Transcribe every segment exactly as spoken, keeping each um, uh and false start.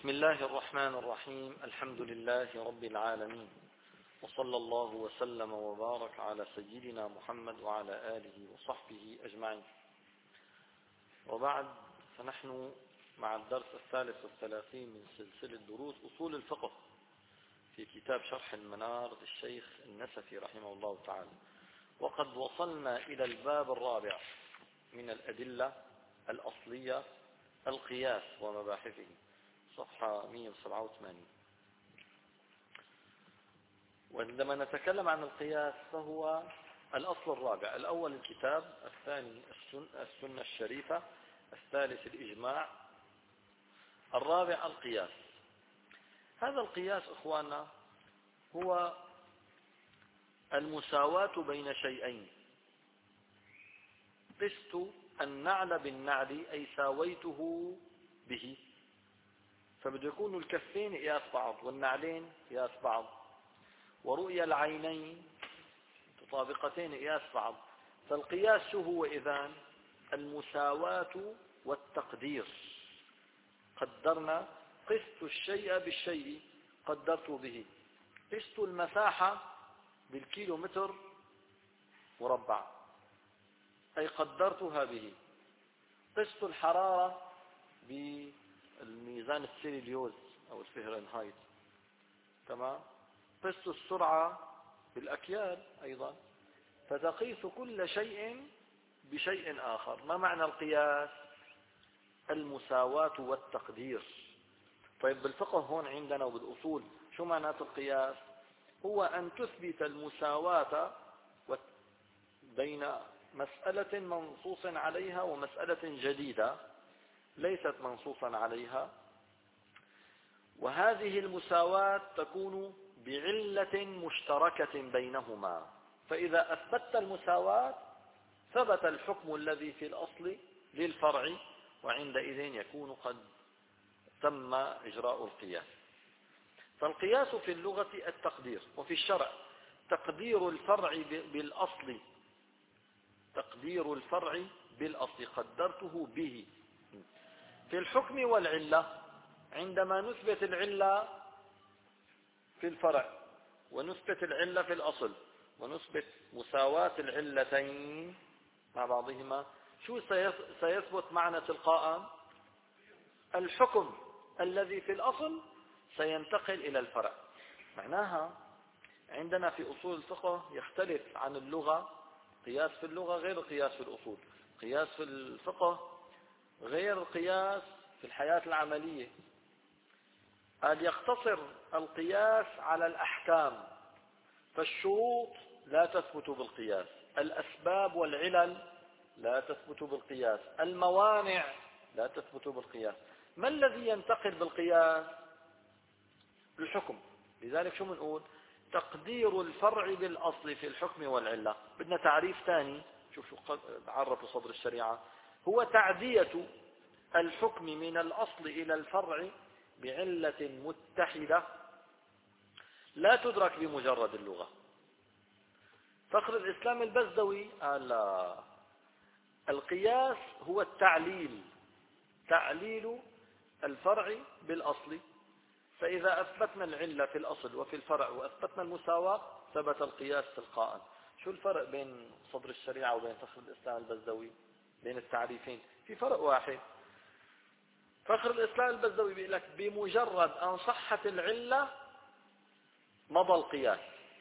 بسم الله الرحمن الرحيم. الحمد لله رب العالمين، وصلى الله وسلم وبارك على سيدنا محمد وعلى آله وصحبه أجمعين. وبعد، فنحن مع الدرس الثالث والثلاثين من سلسلة دروس أصول الفقه في كتاب شرح المنار للشيخ النسفي رحمه الله تعالى، وقد وصلنا إلى الباب الرابع من الأدلة الأصلية، القياس ومباحثه، صفحة مئة وسبعة وثمانين. وعندما نتكلم عن القياس فهو الأصل الرابع: الأول الكتاب، الثاني السنة الشريفة، الثالث الإجماع، الرابع القياس. هذا القياس إخواننا هو المساواة بين شيئين. قست النعل بالنعل، أي ساويته به، فبده يكون الكفين قياس بعض والنعلين قياس بعض، ورؤيا العينين مطابقتين قياس بعض. فالقياس شو هو إذن؟ المساواة والتقدير. قدرنا، قست الشيء بالشيء قدرت به. قست المساحة بالكيلو متر مربع، أي قدرتها به. قست الحرارة بالميزان السيليوز أو الفهرنهايت، تمام. قست السرعة بالأكيال أيضا. فتقيس كل شيء بشيء آخر. ما معنى القياس؟ المساواة والتقدير. طيب بالفقه هون عندنا وبالأصول شو معنات القياس؟ هو أن تثبت المساواة بين مسألة منصوص عليها ومسألة جديدة ليست منصوصا عليها، وهذه المساواة تكون بعلة مشتركة بينهما. فإذا أثبتت المساواة ثبت الحكم الذي في الأصل للفرع، وعندئذ يكون قد تم إجراء القياس. فالقياس في اللغة التقدير، وفي الشرع تقدير الفرع بالأصل. تقدير الفرع بالأصل، قدرته به. في الحكم والعلة، عندما نثبت العلة في الفرع ونثبت العلة في الأصل ونثبت مساواة العلتين مع بعضهما، شو سيثبت معنا تلقاء؟ الحكم الذي في الأصل سينتقل إلى الفرع. معناها عندنا في أصول الفقه يختلف عن اللغة. قياس في اللغة غير القياس في الأصول. قياس في الفقه غير القياس في الحياة العملية. قد يقتصر القياس على الأحكام، فالشروط لا تثبت بالقياس، الأسباب والعلل لا تثبت بالقياس، الموانع لا تثبت بالقياس. ما الذي ينتقل بالقياس؟ الحكم. لذلك شو بنقول؟ تقدير الفرع بالأصل في الحكم والعلة. بدنا تعريف ثاني، شوف شو عرفوا صدر الشريعة: هو تعدية الحكم من الأصل إلى الفرع بعلة متحدة لا تدرك بمجرد اللغة. فخر الإسلام البزدوي قال لا، القياس هو التعليل، تعليل الفرع بالأصل. فإذا أثبتنا العلة في الأصل وفي الفرع وأثبتنا المساواة ثبت القياس تلقاء. شو الفرق بين صدر الشريعة وبين فخر الإسلام البزدوي؟ بين التعريفين في فرق واحد. فخر الإسلام البزدوي بيقول لك بمجرد أن صحت العلة مضى القياس.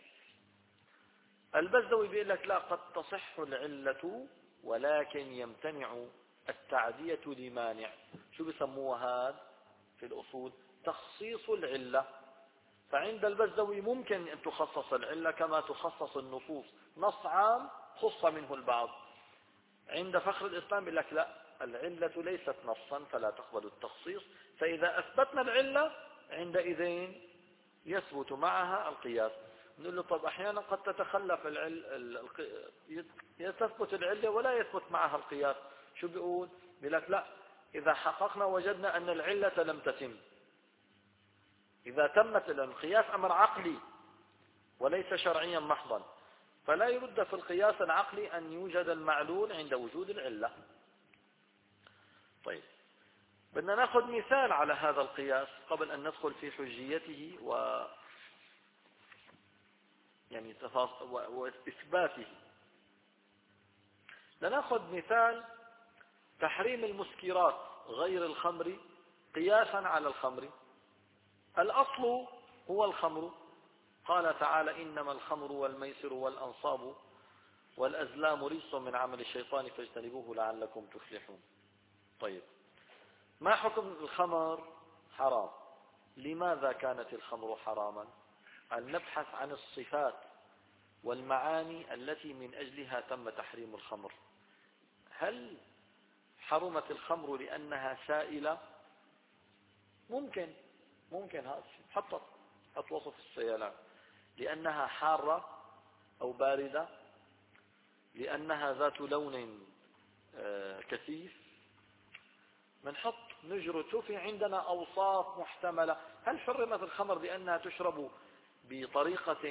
البزدوي بيقول لك لا، قد تصح العلة ولكن يمتنع التعدية لمانع. شو بسموها هذا في الأصول؟ تخصيص العلة. فعند البزدوي ممكن أن تخصص العلة كما تخصص النصوص، نص عام خص منه البعض. عند فخر الإسلام بيقول لك لا، العلة ليست نصا فلا تقبل التخصيص. فإذا أثبتنا العلة عندئذ يثبت معها القياس. نقول له طب أحيانا قد تتخلف العل... تثبت العلة ولا يثبت معها القياس. شو بيقول؟ بيقول لك لا، إذا حققنا وجدنا أن العلة لم تتم. إذا تمت القياس أمر عقلي وليس شرعيا محضا، فلا يرد في القياس العقلي أن يوجد المعلول عند وجود العلة. طيب، بدنا ناخذ مثال على هذا القياس قبل أن ندخل في حجيته و يعني وإثباته. لنأخذ مثال تحريم المسكرات غير الخمر قياسا على الخمر. الأصل هو الخمر، قال تعالى: إنما الخمر والميسر والأنصاب والأزلام رجس من عمل الشيطان فاجتنبوه لعلكم تفلحون. طيب، ما حكم الخمر؟ حرام. لماذا كانت الخمر حراما؟ أن نبحث عن الصفات والمعاني التي من أجلها تم تحريم الخمر. هل حرمت الخمر لأنها سائلة؟ ممكن ممكن هذا حطت حط وصف السيالان. لأنها حارة أو باردة، لأنها ذات لون كثيف، منحط نجرته. في عندنا أوصاف محتملة. هل حرمت الخمر لأنها تشرب بطريقة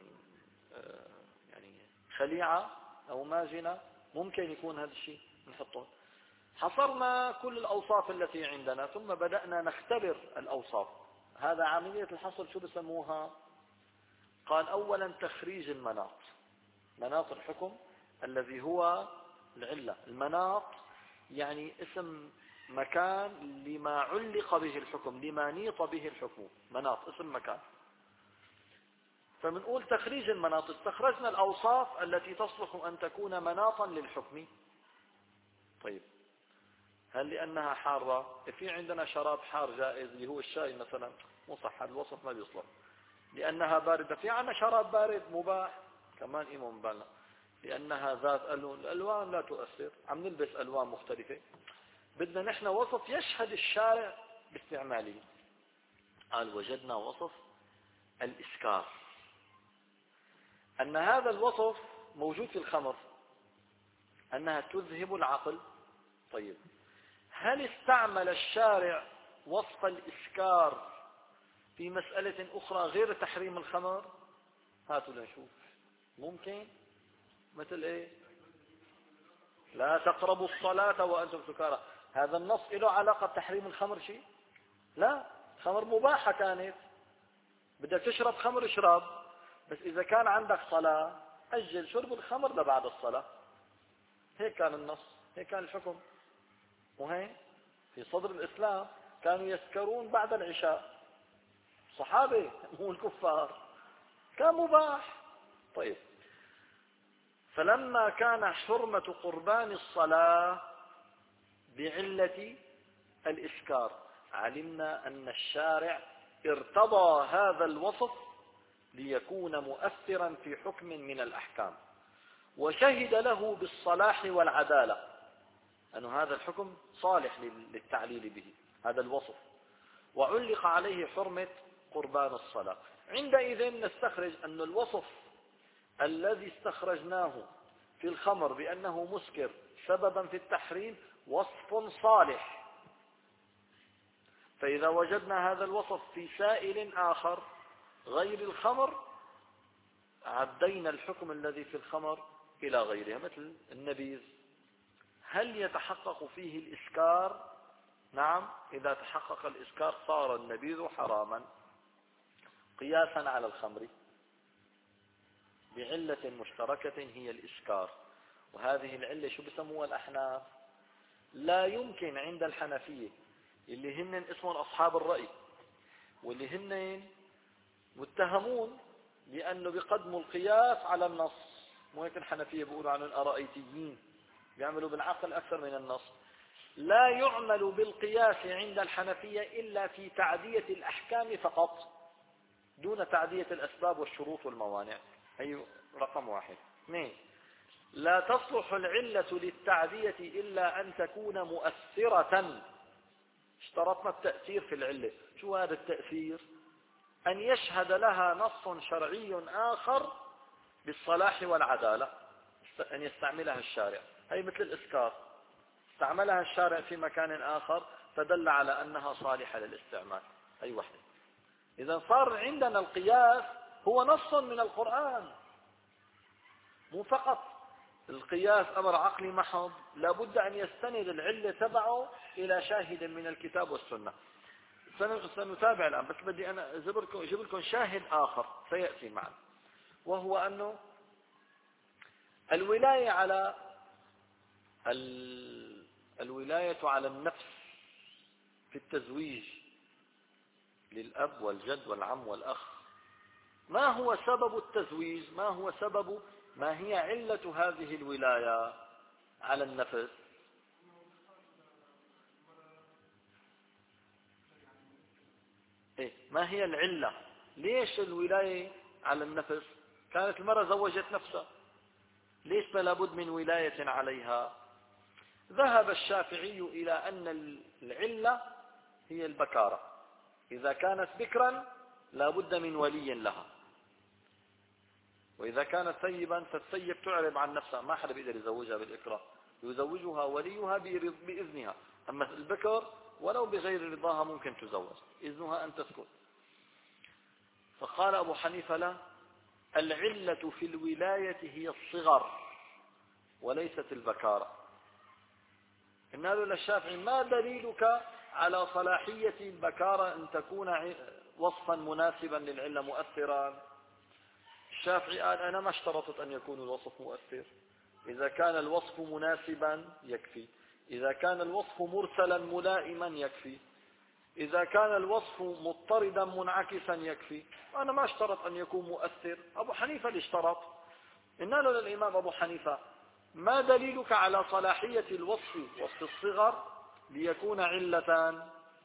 يعني خليعة أو ماجنة؟ ممكن يكون هذا الشيء نحطه. حصرنا كل الأوصاف التي عندنا ثم بدأنا نختبر الأوصاف. هذا عملية الحصر شو بسموها؟ قال: أولا تخريج المناط، مناط الحكم الذي هو العلة. المناط يعني اسم مكان لما علق به الحكم، لما نيط به الحكم. مناط اسم مكان. فمنقول تخريج المناط، استخرجنا الأوصاف التي تصلح أن تكون مناطا للحكم. طيب، هل لأنها حارة؟ في عندنا شراب حار جائز اللي هو الشاي مثلا، مو صح، هذا الوصف ما بيصلح. لأنها باردة، في عندنا شراب بارد مباح كمان، إيه بالنا. لأنها ذات ألوان، الألوان لا تؤثر، عم نلبس ألوان مختلفة. بدنا نحن وصف يشهد الشارع باستعماله. قال: وجدنا وصف الإسكار، أن هذا الوصف موجود في الخمر، أنها تذهب العقل. طيب، هل استعمل الشارع وصف الإسكار في مسألة أخرى غير تحريم الخمر؟ هاتوا لنشوف. ممكن مثل إيه؟ لا تقربوا الصلاة وأنتم سكارى. هذا النص له علاقة بتحريم الخمر شيء؟ لا، الخمر مباحة كانت، بدك تشرب خمر اشرب، بس إذا كان عندك صلاة أجل شرب الخمر لبعد الصلاة. هيك كان النص، هيك كان الحكم. وهين في صدر الإسلام كانوا يسكرون بعد العشاء، صحابة مو الكفار، كان مباح. طيب، فلما كان حرمة قربان الصلاة بعلة الإسكار، علمنا أن الشارع ارتضى هذا الوصف ليكون مؤثرا في حكم من الأحكام، وشهد له بالصلاح والعدالة، أن هذا الحكم صالح للتعليل به، هذا الوصف، وعلق عليه حرمة قربان الصلاة. عندئذ نستخرج أن الوصف الذي استخرجناه في الخمر بأنه مسكر سببا في التحريم وصف صالح. فإذا وجدنا هذا الوصف في سائل آخر غير الخمر، عدينا الحكم الذي في الخمر إلى غيرها. مثل النبيذ، هل يتحقق فيه الإسكار؟ نعم، إذا تحقق الإسكار صار النبيذ حراما قياسا على الخمر بعلة مشتركة هي الإسكار. وهذه العلة شو بسموها الأحناف؟ لا يمكن عند الحنفية اللي هن اسمهم أصحاب الرأي، واللي هن متهمون لأنه بيقدموا القياس على النص. مو هيك الحنفية بيقولوا عنهم أرائيتيين، بيعملوا بالعقل أكثر من النص. لا يعمل بالقياس عند الحنفية إلا في تعدية الأحكام فقط، دون تعدية الأسباب والشروط والموانع. هي رقم واحد. اثنين، لا تصلح العلة للتعدية إلا أن تكون مؤثرة. اشترطنا التأثير في العلة. شو هذا التأثير؟ أن يشهد لها نص شرعي آخر بالصلاح والعدالة، أن يستعملها الشارع. هي مثل الإسكار، استعملها الشارع في مكان آخر فدل على أنها صالحة للاستعمال. أي واحدة. إذا صار عندنا القياس هو نص من القرآن، مو فقط القياس أمر عقلي محض، لابد أن يستند العلة تبعه إلى شاهد من الكتاب والسنة. سنتابع الآن، بس بدي أنا أجيب لكم أجيب لكم شاهد آخر سيأتي معنا، وهو أنه الولاية على الولاية على النفس في التزويج للأب والجد والعم والأخ. ما هو سبب التزويج؟ ما هو سبب ما هي علة هذه الولاية على النفس؟ إيه؟ ما هي العلة؟ ليش الولاية على النفس؟ كانت المرأة زوجت نفسها، ليش فلا بد من ولاية عليها؟ ذهب الشافعي إلى أن العلة هي البكارة، إذا كانت بكرا لا بد من ولي لها، وإذا كانت ثيبا فالثيب تعرب عن نفسها، ما حدا بيقدر يزوجها بالإكراه، يزوجها وليها بإذنها. أما البكر ولو بغير رضاها ممكن تزوج، إذنها أن تسكت. فقال أبو حنيفة لا، العلة في الولاية هي الصغر وليست البكارة. قلنا له للشافعي ما دليلك على صلاحية البكارة أن تكون وصفا مناسبا للعلة مؤثرا؟ الشافعي قال أنا ما اشترطت أن يكون الوصف مؤثر، إذا كان الوصف مناسبا يكفي، إذا كان الوصف مرسلا ملائما يكفي، إذا كان الوصف مضطردا منعكسا يكفي. أنا ما اشترط أن يكون مؤثر، أبو حنيفة اللي اشترط. قلنا له للإمام أبو حنيفة ما دليلك على صلاحية الوصف وصف الصغر ليكون علة؟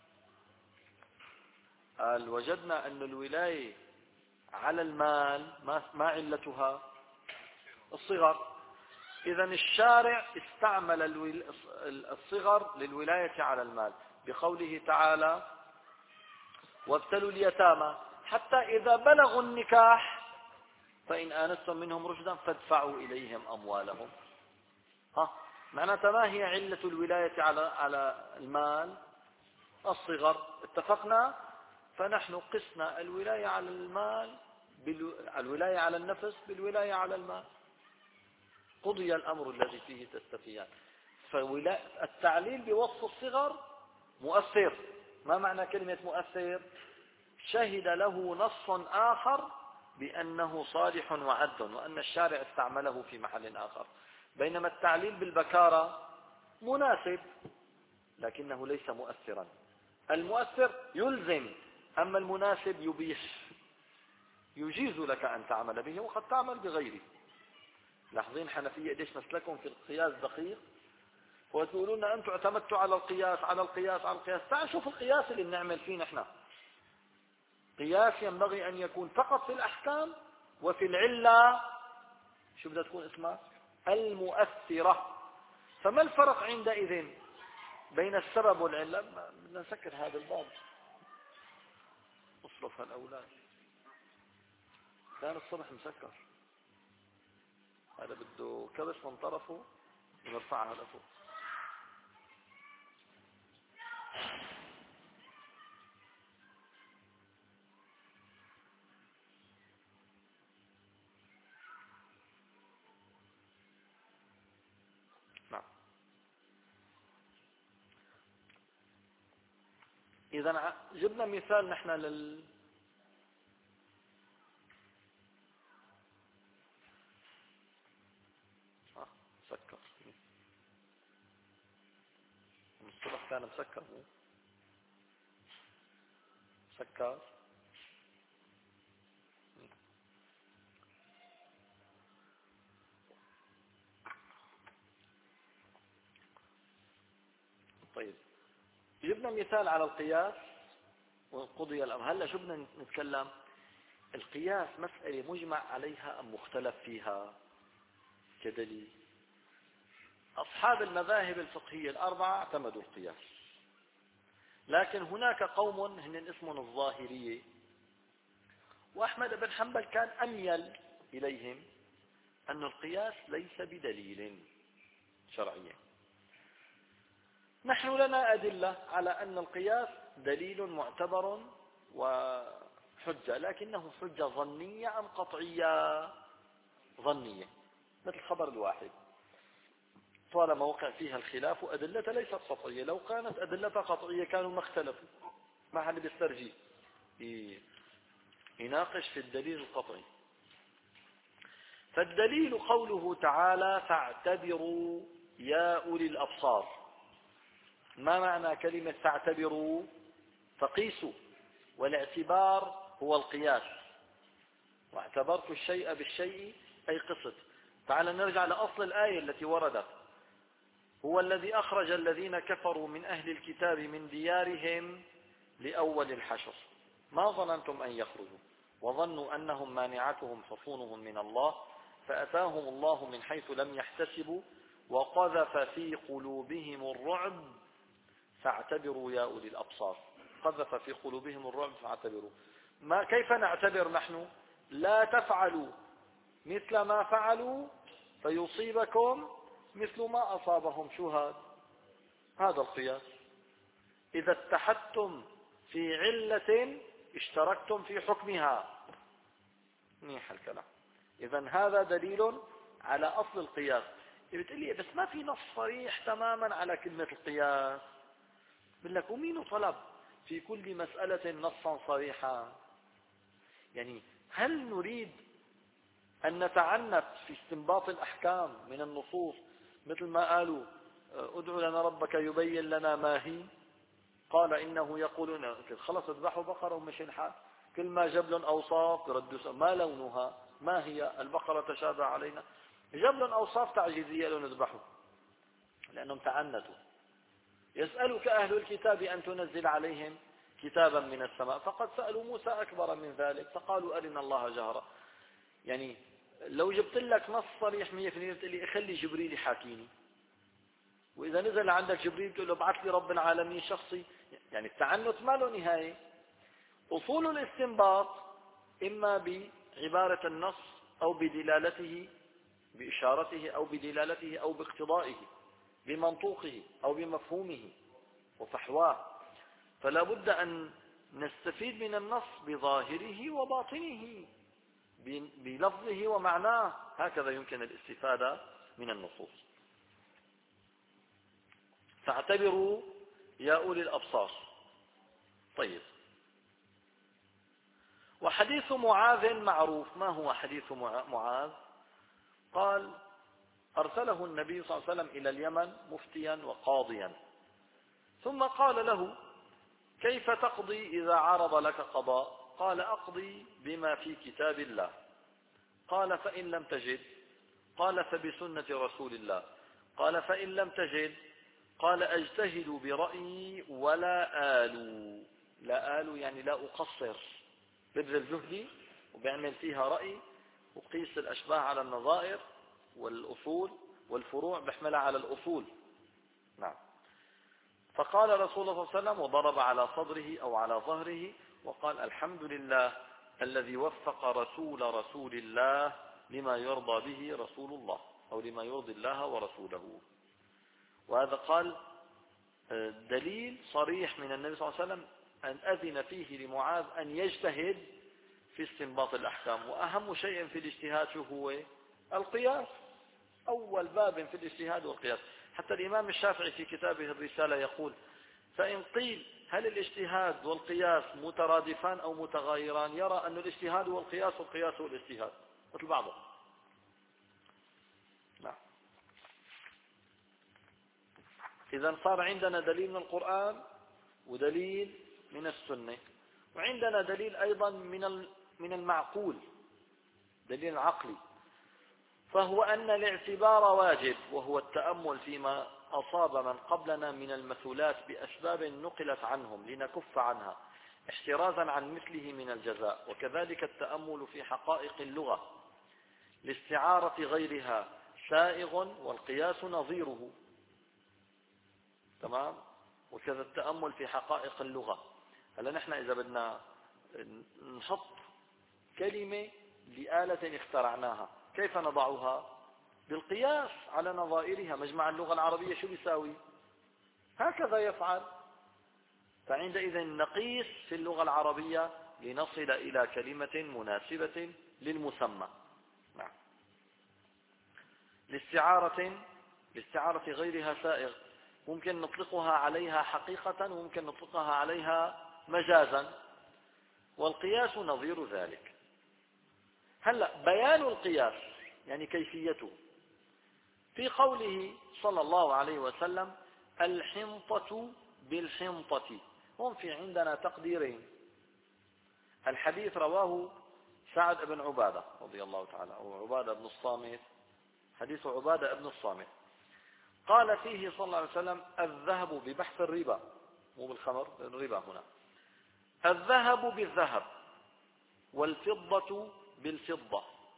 قال وجدنا أن الولاية على المال ما علتها الصغر، إذن الشارع استعمل الصغر للولاية على المال بقوله تعالى وابتلوا اليتامى حتى إذا بلغوا النكاح فإن آنستم منهم رشدا فادفعوا إليهم أموالهم. ها معناتها ما هي علة الولاية على على المال؟ الصغر. اتفقنا؟ فنحن قسنا الولاية على المال بالو... الولاية على النفس بالولاية على المال، قضي الأمر الذي فيه تستفيان. فالتعليل بوصف الصغر مؤثر. ما معنى كلمة مؤثر؟ شهد له نص آخر بأنه صالح وعد، وأن الشارع استعمله في محل آخر. بينما التعليل بالبكارة مناسب لكنه ليس مؤثرا. المؤثر يلزم، أما المناسب يبيح، يجيز لك أن تعمل به وقد تعمل بغيره. لاحظين حنفية قديش مسلكهم في القياس دقيق، وتقولون أنتم اعتمدتوا على القياس على القياس على القياس. تعال شوف القياس اللي بنعمل فيه نحن. قياس ينبغي أن يكون فقط في الأحكام، وفي العلة شو بدها تكون اسمها؟ المؤثرة. فما الفرق عندئذ بين السبب والعلة؟ بدنا نسكر هذا الباب، اصرف هالأولاد، كان الصبح مسكر، هذا بده كبس من طرفه ونرفعها لفوق. نعم. إذا جبنا مثال نحن لل آه مسكر، الصبح كان مسكر مسكر. طيب جبنا مثال على القياس وقضي الأمر. هلا شو بدنا نتكلم؟ القياس مسألة مجمع عليها أم مختلف فيها كدليل؟ أصحاب المذاهب الفقهية الأربعة اعتمدوا القياس، لكن هناك قوم هن اسمهم الظاهرية، وأحمد بن حنبل كان أميل إليهم أن القياس ليس بدليل شرعي. نحن لنا أدلة على أن القياس دليل معتبر وحجة، لكنه حجة ظنية أم قطعية؟ ظنية، مثل خبر الواحد. طالما وقع فيها الخلاف أدلة ليست قطعية. لو كانت أدلة قطعية كانوا ما اختلفوا، ما حد بيسترجي يناقش في الدليل القطعي. فالدليل قوله تعالى فاعتبروا يا أولي الأبصار. ما معنى كلمة فاعتبروا؟ فقيسوا، والاعتبار هو القياس. واعتبرت الشيء بالشيء أي قصد. تعال نرجع لأصل الآية التي وردت: هو الذي أخرج الذين كفروا من أهل الكتاب من ديارهم لأول الحشر ما ظننتم أن يخرجوا وظنوا أنهم مانعتهم حصونهم من الله فأتاهم الله من حيث لم يحتسبوا وقذف في قلوبهم الرعب فاعتبروا يا أولي الأبصار. قذف في قلوبهم الرعب فاعتبروا. ما كيف نعتبر نحن؟ لا تفعلوا مثل ما فعلوا فيصيبكم مثل ما أصابهم. شو هذا؟ هذا القياس. إذا اتحدتم في علة اشتركتم في حكمها. منيح الكلام. إذن هذا دليل على أصل القياس. بتقول لي بس ما في نص صريح تماما على كلمة القياس. بقول لك ومين طلب في كل مسألة نصا صريحا؟ يعني هل نريد أن نتعنت في استنباط الأحكام من النصوص مثل ما قالوا ادعو لنا ربك يبين لنا ما هي؟ قال إنه يقولون خلص اذبحوا بقرة ومشي الحال. كل ما جاب لهم أوصاف يردوا ما لونها ما هي البقرة تشابه علينا. جاب لهم أوصاف تعجيزية لهم اذبحوا لأنهم تعنتوا. يسألك أهل الكتاب أن تنزل عليهم كتابا من السماء فقد سألوا موسى أكبر من ذلك فقالوا أرنا الله جهرا. يعني لو جبت لك نص صريح مية في المية بتقول لي اخلي جبريل يحاكيني، وإذا نزل عندك جبريل تقول له ابعث لي رب العالمين شخصي. يعني التعنت ما له نهاية. أصول الاستنباط إما بعبارة النص أو بدلالته بإشارته أو بدلالته أو باقتضائه بمنطوقه أو بمفهومه وفحواه. فلا بد أن نستفيد من النص بظاهره وباطنه بلفظه ومعناه. هكذا يمكن الاستفادة من النصوص. فاعتبروا يا أولي الأبصار. طيب، وحديث معاذ معروف. ما هو حديث معاذ؟ قال أرسله النبي صلى الله عليه وسلم إلى اليمن مفتيا وقاضيا ثم قال له كيف تقضي إذا عرض لك قضاء؟ قال أقضي بما في كتاب الله. قال فإن لم تجد؟ قال فبسنة رسول الله. قال فإن لم تجد؟ قال أجتهد برأيي ولا آلو. لا آلو يعني لا أقصر، ببذل جهدي وبعمل فيها رأي وقيس الأشباه على النظائر والأصول والفروع بحملها على الأصول. نعم. فقال رسول الله صلى الله عليه وسلم وضرب على صدره أو على ظهره وقال الحمد لله الذي وفق رسول رسول الله لما يرضى به رسول الله أو لما يرضي الله ورسوله. وهذا قال دليل صريح من النبي صلى الله عليه وسلم أن أذن فيه لمعاذ أن يجتهد في استنباط الأحكام. وأهم شيء في الاجتهاد شو هو؟ القياس. أول باب في الاجتهاد والقياس. حتى الإمام الشافعي في كتابه الرسالة يقول فإن قيل هل الاجتهاد والقياس مترادفان أو متغايران؟ يرى أن الاجتهاد والقياس والقياس والاجتهاد مثل بعضهم. نعم. إذن صار عندنا دليل من القرآن ودليل من السنة، وعندنا دليل أيضا من من المعقول، دليل عقلي، فهو أن الاعتبار واجب، وهو التأمل فيما أصاب من قبلنا من المثولات بأسباب نقلت عنهم لنكف عنها احترازا عن مثله من الجزاء. وكذلك التأمل في حقائق اللغة لاستعارة غيرها سائغ والقياس نظيره. تمام. وكذا التأمل في حقائق اللغة. هلا نحن إذا بدنا نحط كلمة لآلة اخترعناها كيف نضعها؟ بالقياس على نظائرها. مجمع اللغة العربية شو بيساوي؟ هكذا يفعل. فعندئذ نقيس في اللغة العربية لنصل إلى كلمة مناسبة للمسمى. نعم. لاستعارة الاستعارة في غيرها سائغ، ممكن نطلقها عليها حقيقة وممكن نطلقها عليها مجازا، والقياس نظير ذلك. هلا بيان القياس يعني كيفيته في قوله صلى الله عليه وسلم الحنطة بالحنطة. هم في عندنا تقديرين. الحديث رواه سعد بن عبادة رضي الله تعالى، أو عبادة بن الصامت، حديث عبادة بن الصامت، قال فيه صلى الله عليه وسلم الذهب ببحث الربا، مو بالخمر، الربا هنا، الذهب بالذهب والفضة بالفضة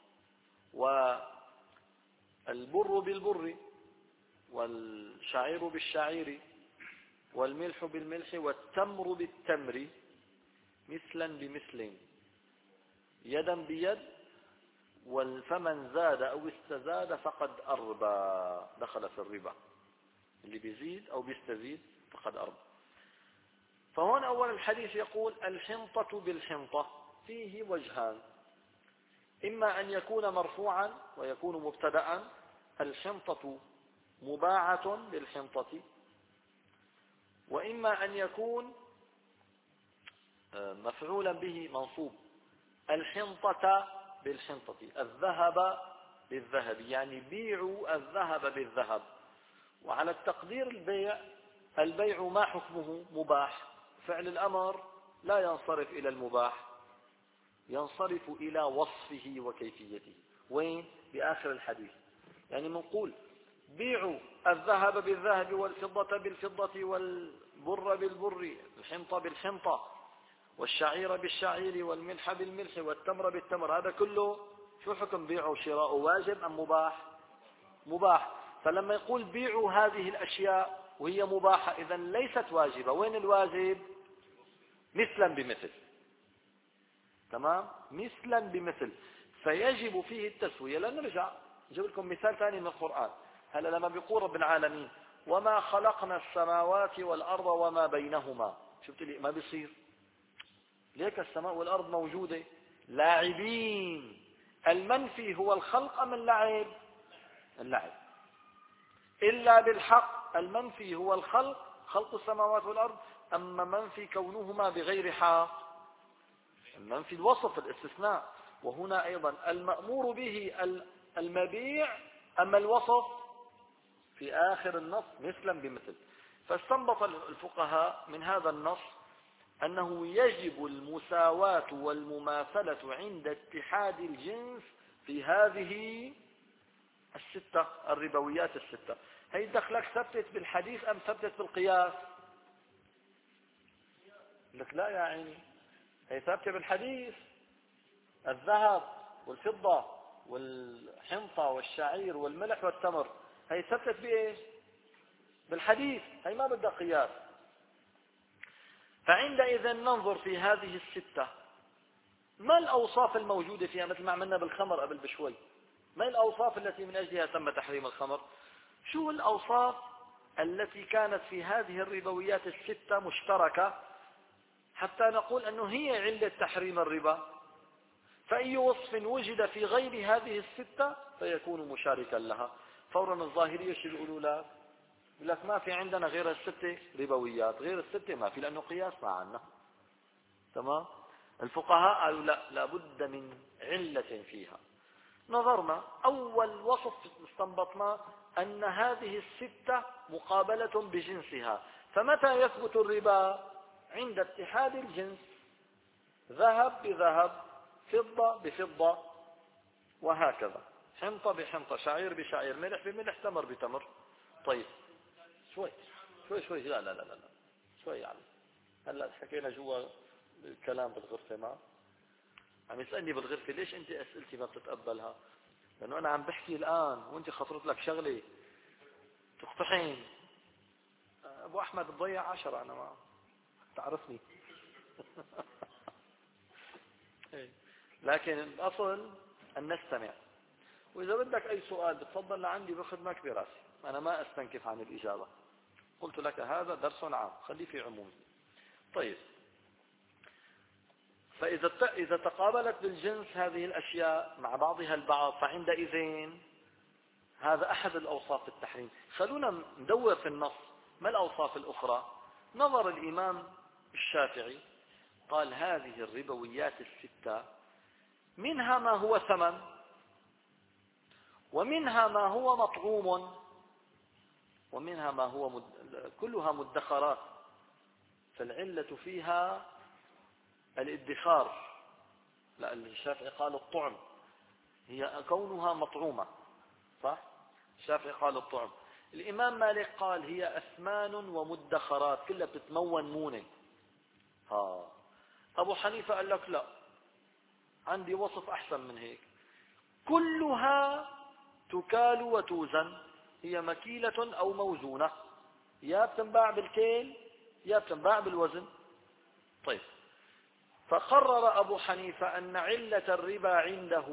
والبر بالبر والشعير بالشعير والملح بالملح والتمر بالتمر مثلا بمثل يدا بيد، فمن زاد أو استزاد فقد أربى، دخل في الربا، اللي بيزيد أو بيستزيد فقد أربى. فهون أول الحديث يقول الحنطة بالحنطة، فيه وجهان، إما أن يكون مرفوعا ويكون مبتدأ الحنطة مباعة بالحنطة، وإما أن يكون مفعولا به منصوب الحنطة بالحنطة، الذهب بالذهب، يعني بيعوا الذهب بالذهب. وعلى التقدير البيع، البيع ما حكمه؟ مباح، فعل الأمر لا ينصرف إلى المباح، ينصرف إلى وصفه وكيفيته. وين؟ بآخر الحديث. يعني منقول بيعوا الذهب بالذهب والفضة بالفضة والبر بالبر، الحنطة بالحنطة والشعير بالشعير والملح بالملح والتمر بالتمر، هذا كله شو حكم بيعه وشراءه؟ واجب أم مباح؟ مباح. فلما يقول بيعوا هذه الأشياء وهي مباحة إذن ليست واجبة، وين الواجب؟ مثلا بمثل، تمام، مثلا بمثل، فيجب فيه التسوية. لنرجع نجيب لكم مثال ثاني من القرآن. هلا لما بيقول رب العالمين وما خلقنا السماوات والأرض وما بينهما، شفت لي ما بيصير ليك، السماء والأرض موجودة لاعبين، المنفي هو الخلق أم اللعب؟ اللعب. إلا بالحق، المنفي هو الخلق، خلق السماوات والأرض، أما منفي كونهما بغير حق، المنفي الوصف الاستثناء. وهنا أيضا المأمور به المبيع، أما الوصف في آخر النص مثلا بمثل. فاستنبط الفقهاء من هذا النص أنه يجب المساواة والمماثلة عند اتحاد الجنس في هذه الستة الربويات الستة. هي دخلك ثبتت بالحديث أم ثبتت بالقياس؟ لك لا يا عيني، هي ثابتة بالحديث، الذهب والفضة والحنطة والشعير والملح والتمر، هي ثبتت بإيش؟ بالحديث، هي ما بدها قياس. فعندئذ ننظر في هذه الستة ما الأوصاف الموجودة فيها، مثل ما عملنا بالخمر قبل بشوي، ما الأوصاف التي من أجلها تم تحريم الخمر؟ شو الأوصاف التي كانت في هذه الربويات الستة مشتركة حتى نقول أنه هي علة تحريم الربا؟ فأي وصف وجد في غير هذه الستة فيكون مشاركا لها. فورا الظاهرية شو يقولوا لك؟ يقول لك ما في عندنا غير الستة ربويات، غير الستة ما في، لأنه قياس ما عنا. تمام. الفقهاء قالوا لا، لابد من علة فيها. نظرنا أول وصف استنبطنا أن هذه الستة مقابلة بجنسها، فمتى يثبت الربا؟ عند اتحاد الجنس، ذهب بذهب، فضة بفضة، وهكذا، حنطة بحنطة، شعير بشعير، ملح بملح، تمر بتمر. طيب شوي شوي شوي لا لا لا لا شوي يعني، هلا حكينا جوا الكلام بالغرفة، ما عم يسألني بالغرفة ليش انت اسئلتي ما بتتقبلها؟ لانه انا عم بحكي الان وانت خطرت لك شغلة تقتحم. ابو احمد بضيع عشرة، انا ما تعرفني. لكن الاصل ان نستمع، واذا بدك اي سؤال بتفضل لعندي بخدمك براسي، انا ما استنكف عن الاجابة. قلت لك هذا درس عام، خليه في عمومي. طيب، فإذا إذا تقابلت بالجنس هذه الأشياء مع بعضها البعض، فعندئذ هذا أحد الأوصاف التحريم. خلونا ندور في النص ما الأوصاف الأخرى. نظر الإمام الشافعي قال هذه الربويات الستة منها ما هو ثمن، ومنها ما هو مطعوم، ومنها ما هو مد... كلها مدخرات، فالعلة فيها الادخار. لا، الشافعي قال الطعم، هي كونها مطعومة، صح؟ الشافعي قال الطعم. الإمام مالك قال هي أثمان ومدخرات، كلها بتتمون مونة. ها. أبو حنيفة قال لك لا، عندي وصف أحسن من هيك، كلها تكال وتوزن، هي مكيلة أو موزونة، يا بتنباع بالكيل يا بتنباع بالوزن. طيب، فقرر أبو حنيفة أن علة الربا عنده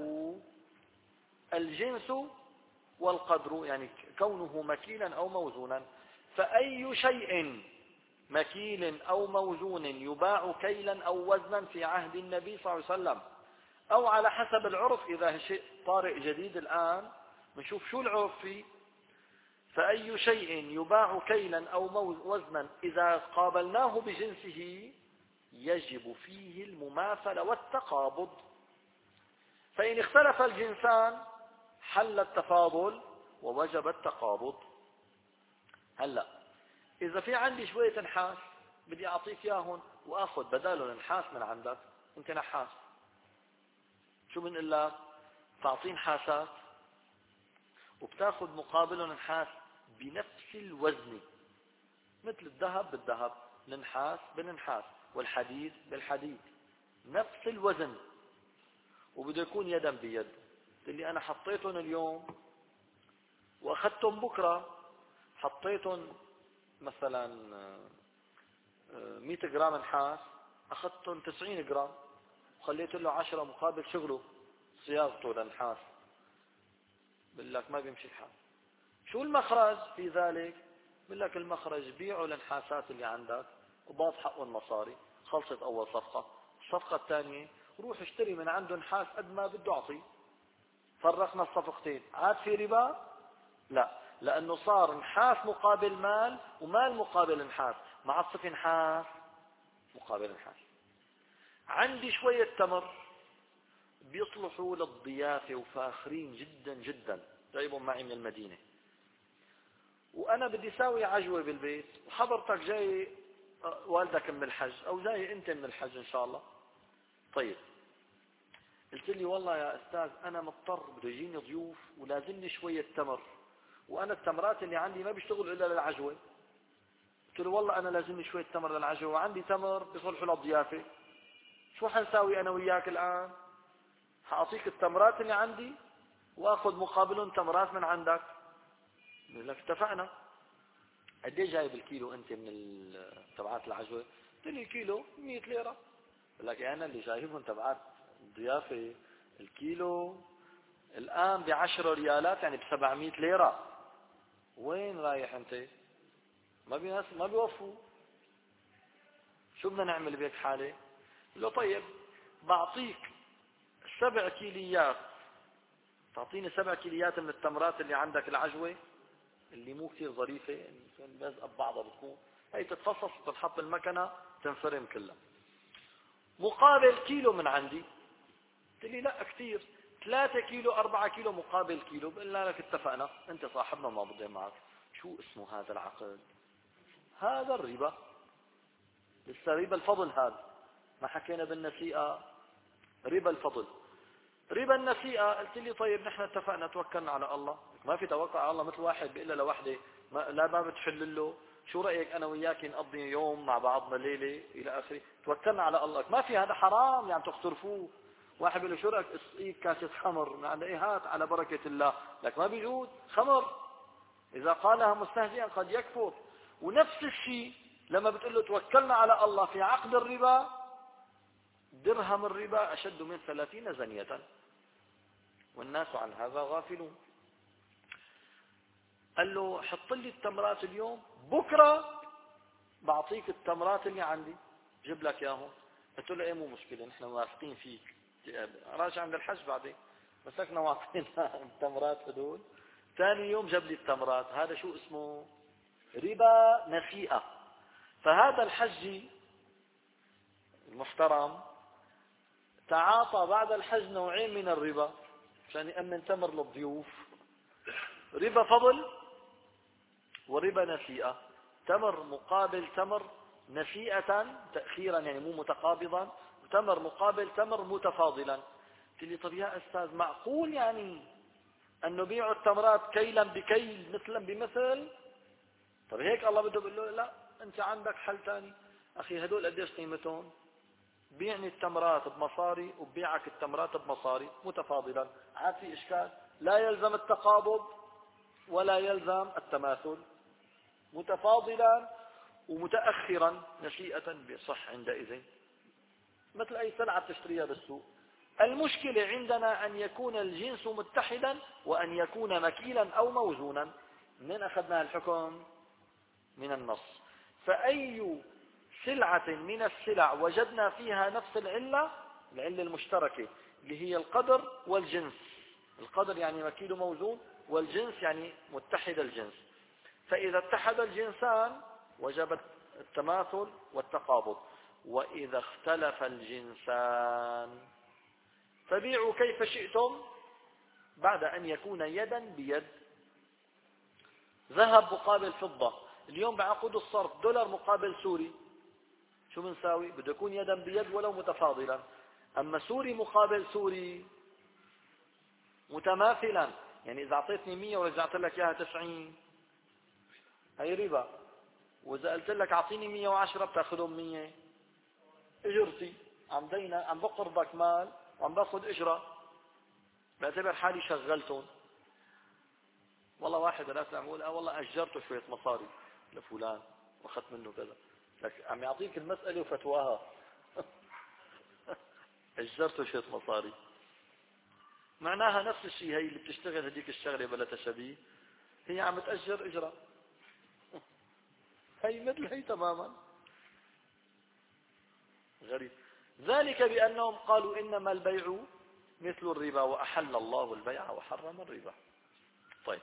الجنس والقدر، يعني كونه مكيلا أو موزونا. فأي شيء مكيل أو موزون يباع كيلا أو وزنا في عهد النبي صلى الله عليه وسلم، أو على حسب العرف، إذا شيء طارئ جديد الآن بنشوف شو العرف فيه. فأي شيء يباع كيلا أو وزنا إذا قابلناه بجنسه يجب فيه المماثلة والتقابض. فإن اختلف الجنسان حل التفاضل ووجب التقابض. هلا إذا في عندي شوية نحاس بدي أعطيك إياهم وآخذ بداله نحاس من عندك، أنت نحاس، شو بنقول لك؟ تعطين حاسات وبتاخذ مقابله نحاس بنفس الوزن، مثل الذهب بالذهب، النحاس بالنحاس، والحديد بالحديد، نفس الوزن، وبده يكون يدا بيد. اللي أنا حطيتهم اليوم وأخذتهم بكرة، حطيتهم مثلا مئة جرام نحاس، أخذتهم تسعين جرام وخليت له عشرة مقابل شغله صياغته للنحاس، بقول لك ما بيمشي الحال. شو المخرج في ذلك؟ بقول لك المخرج بيعوا النحاسات اللي عندك وباط حقه المصاري، خلصت أول صفقة. الصفقة الثانية روح اشتري من عنده نحاس قد ما بده أعطي. فرقنا الصفقتين، عاد في ربا؟ لا، لأنه صار نحاس مقابل مال ومال مقابل نحاس، مع الصفي نحاس مقابل نحاس. عندي شوية تمر بيصلحوا للضيافة وفاخرين جدا جدا، جايبهم معي من المدينة، وأنا بدي ساوي عجوة بالبيت، وحضرتك جاي والدك من الحج أو جاي أنت من الحج إن شاء الله. طيب، قلت لي والله يا أستاذ أنا مضطر بده يجيني ضيوف ولازمني شوية تمر، وأنا التمرات اللي عندي ما بيشتغل إلا للعجوة. قلت له والله أنا لازمني شوية تمر للعجوة وعندي تمر بيصلحوا للضيافة، شو حنساوي أنا وياك الآن؟ حأعطيك التمرات اللي عندي وأخذ مقابلهم تمرات من عندك. يقول لك اتفقنا. قد ايه جايب الكيلو أنت من تبعات العجوة؟ قلت لي كيلو مئة ليرة. يقول لك أنا اللي جايبهم تبعات الضيافة الكيلو الآن بعشر ريالات، يعني بسبعمئة ليرة. وين رايح أنت؟ ما بيناس ما بيوفوا. شو بدنا نعمل بهيك حالة؟ له طيب بعطيك سبع كيليات، تعطيني سبع كيليات من التمرات اللي عندك العجوة اللي مو كثير ظريفة، يعني لازقة ببعضها بتكون، هي تتفصص وتنحط بالمكنة تنفرم كلها، مقابل كيلو من عندي. قلت لي لا كثير، ثلاثة كيلو أربعة كيلو مقابل كيلو. قلنا لك اتفقنا، أنت صاحبنا ما بضي معك. شو اسمه هذا العقد؟ هذا الربا. لسه ربا الفضل هذا، ما حكينا بالنسيئة، ربا الفضل. ربا النسيئة قلت لي طيب نحن اتفقنا توكلنا على الله. ما في توكل على الله، مثل واحد بيقول له لوحده ما لا ما بتحل له، شو رأيك أنا وياك نقضي يوم مع بعضنا ليلة إلى آخره، توكلنا على الله. ما في، هذا حرام يعني تقترفوه. واحد بيقول له شو رأيك اسقيك كاسة خمر من عند إيه، هات على بركة الله، لك ما بيجوز خمر. إذا قالها مستهزئا قد يكفر. ونفس الشيء لما بتقول له توكلنا على الله في عقد الربا، درهم الربا أشد من ثلاثين زنية، والناس عن هذا غافلون. قال له حط لي التمرات اليوم، بكرة بعطيك التمرات اللي عندي، جيب لك اياهم. قلت له ايه مو مشكلة، نحن واثقين فيك، راجع عند الحج بعدين مسكنا واعطينا التمرات هدول، ثاني يوم جاب لي التمرات، هذا شو اسمه؟ ربا نسيئة. فهذا الحجي المحترم تعاطى بعد الحج نوعين من الربا عشان يأمن تمر للضيوف، ربا فضل وربا نسيئة. تمر مقابل تمر، نسيئة تأخيرا يعني مو متقابضا، وتمر مقابل تمر متفاضلا. قلت لي طب يا أستاذ معقول يعني أن نبيع التمرات كيلا بكيل مثلا بمثل؟ طب هيك الله بده بيقول له لا، أنت عندك حل ثاني أخي، هدول قديش قيمتهم؟ بيعني التمرات بمصاري وبيعك التمرات بمصاري متفاضلا. عاد في إشكال؟ لا يلزم التقابض ولا يلزم التماثل، متفاضلا ومتأخرا نسيئة بصح عندئذ، مثل أي سلعة تشتريها بالسوق. المشكلة عندنا أن يكون الجنس متحدا وأن يكون مكيلا أو موزونا. من أخذنا الحكم؟ من النص. فأي سلعة من السلع وجدنا فيها نفس العلة، العلة المشتركة اللي هي القدر والجنس، القدر يعني مكيل وموزون، والجنس يعني متحد الجنس، فإذا اتحد الجنسان وجب التماثل والتقابض. وإذا اختلف الجنسان فبيعوا كيف شئتم بعد أن يكون يدا بيد. ذهب مقابل فضة، اليوم بعقود الصرف دولار مقابل سوري، شو بنساوي؟ بده يكون يدا بيد ولو متفاضلا. أما سوري مقابل سوري متماثلا، يعني إذا أعطيتني مية ورجعت لك إياها تسعين هي ربا، وإذا قلت لك أعطيني مية وعشرة بتاخذهم مية، اجرتي عم دينا عم بقرضك مال وعم باخذ اجرة، بعتبر حالي شغلتهم. والله واحد الناس عم يقول اه والله اجرته شوية مصاري لفلان واخذت منه كذا، لك عم يعطيك المسألة وفتواها اجرته شوية مصاري، معناها نفس الشيء. هي اللي بتشتغل هديك الشغلة بلا تشبيه، هي عم تأجر اجرة هي مثل هي تماما. غريب. ذلك بأنهم قالوا إنما البيع مثل الربا وأحل الله البيع وحرم الربا. طيب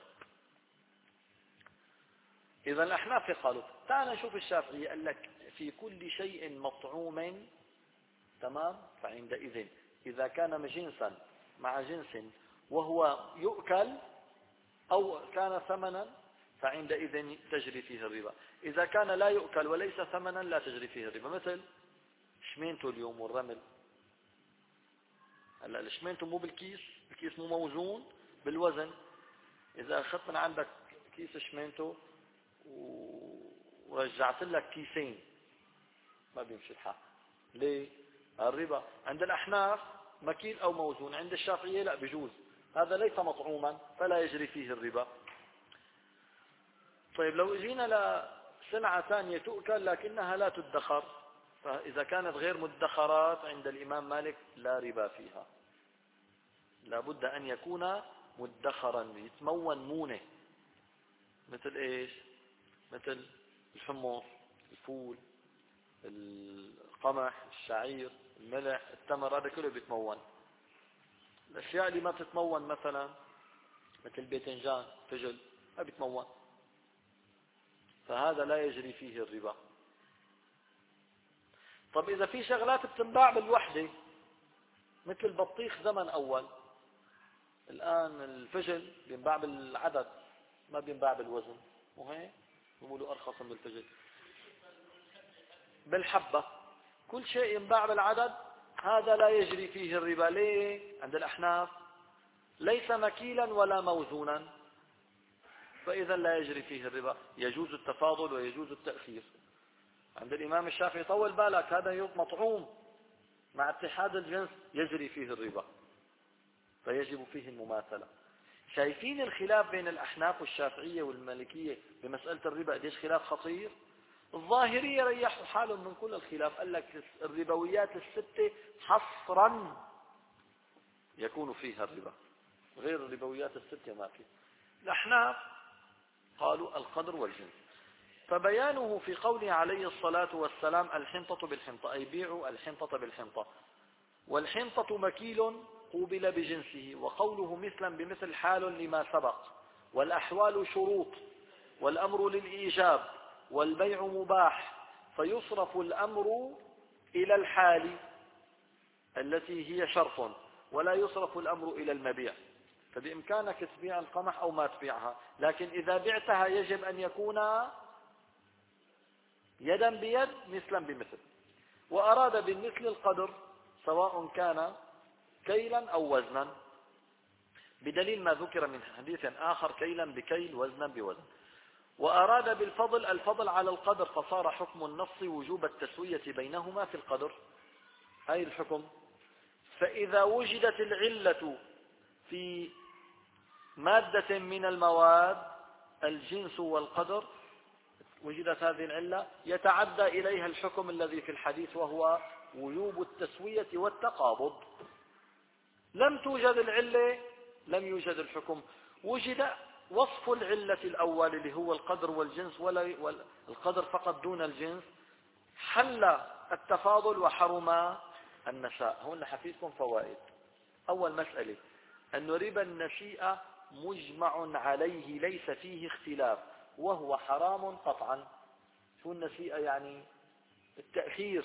إذا الأحناف قالوا، تعال نشوف الشافعي، قال لك في كل شيء مطعوم تمام، فعندئذ إذا كان جنسا مع جنس وهو يؤكل أو كان ثمنا فعندئذ تجري فيه الربا. إذا كان لا يؤكل وليس ثمنا لا تجري فيه الربا، مثل شمينته اليوم والرمل. هلا الشمينته مو بالكيس، الكيس مو موزون بالوزن. إذا أخذت من عندك كيس شمينته ورجعت لك كيسين ما بيمشي الحال. ليه؟ الربا. عند الأحناف مكيل أو موزون، عند الشافعية لا بجوز، هذا ليس مطعوما فلا يجري فيه الربا. طيب لو اجينا لسلعة ثانية تؤكل لكنها لا تدخر، فإذا كانت غير مدخرات عند الإمام مالك لا ربا فيها، لابد أن يكون مدخرا يتمون مونة. مثل إيش؟ مثل الحمص، الفول، القمح، الشعير، الملح، التمر، هذا كله بيتمون. الأشياء اللي ما بتتمون مثلا مثل الباذنجان، فجل، ما بيتمون، فهذا لا يجري فيه الربا. طب إذا في شغلات بتنباع بالوحدة مثل البطيخ زمن أول، الآن الفجل بينباع بالعدد ما بينباع بالوزن، وهيك بيقولوا أرخص من الفجل. بالحبة كل شيء ينباع بالعدد هذا لا يجري فيه الربا. ليه؟ عند الأحناف ليس مكيلا ولا موزونا، فإذا لا يجري فيه الربا، يجوز التفاضل ويجوز التأخير. عند الإمام الشافعي طول بالك، هذا مطعوم مع اتحاد الجنس يجري فيه الربا، فيجب فيه المماثلة. شايفين الخلاف بين الأحناف والشافعية والمالكية بمسألة الربا قديش خلاف خطير؟ الظاهرية ريحوا حالهم من كل الخلاف، قال لك الربويات الستة حصرا يكون فيها الربا، غير الربويات الستة ما في. الأحناف قالوا القدر والجنس. فبيانه في قوله عليه الصلاة والسلام الحنطة بالحنطة، أي بيعوا الحنطة بالحنطة، والحنطة مكيل قوبل بجنسه، وقوله مثلا بمثل حال لما سبق، والأحوال شروط والأمر للإيجاب والبيع مباح، فيصرف الأمر إلى الحال التي هي شرط، ولا يصرف الأمر إلى المبيع. فبإمكانك تبيع القمح أو ما تبيعها، لكن إذا بعتها يجب أن يكون يدا بيد مثلا بمثل. وأراد بالمثل القدر سواء كان كيلا أو وزنا، بدليل ما ذكر من حديث آخر كيلا بكيل وزنا بوزن. وأراد بالفضل الفضل على القدر، فصار حكم النص وجوب التسوية بينهما في القدر. هاي الحكم. فإذا وجدت العلة في مادة من المواد، الجنس والقدر، وجدت هذه العلة يتعدى إليها الحكم الذي في الحديث، وهو وجوب التسوية والتقابض. لم توجد العلة لم يوجد الحكم. وجد وصف العلة الأول اللي هو القدر والجنس، ولا القدر فقط دون الجنس، حل التفاضل وحرم النساء. هون حفيدكم فوائد. أول مسألة أن ربا النسيئة مجمع عليه ليس فيه اختلاف، وهو حرام قطعا. شو النسيئة يعني؟ التأخير.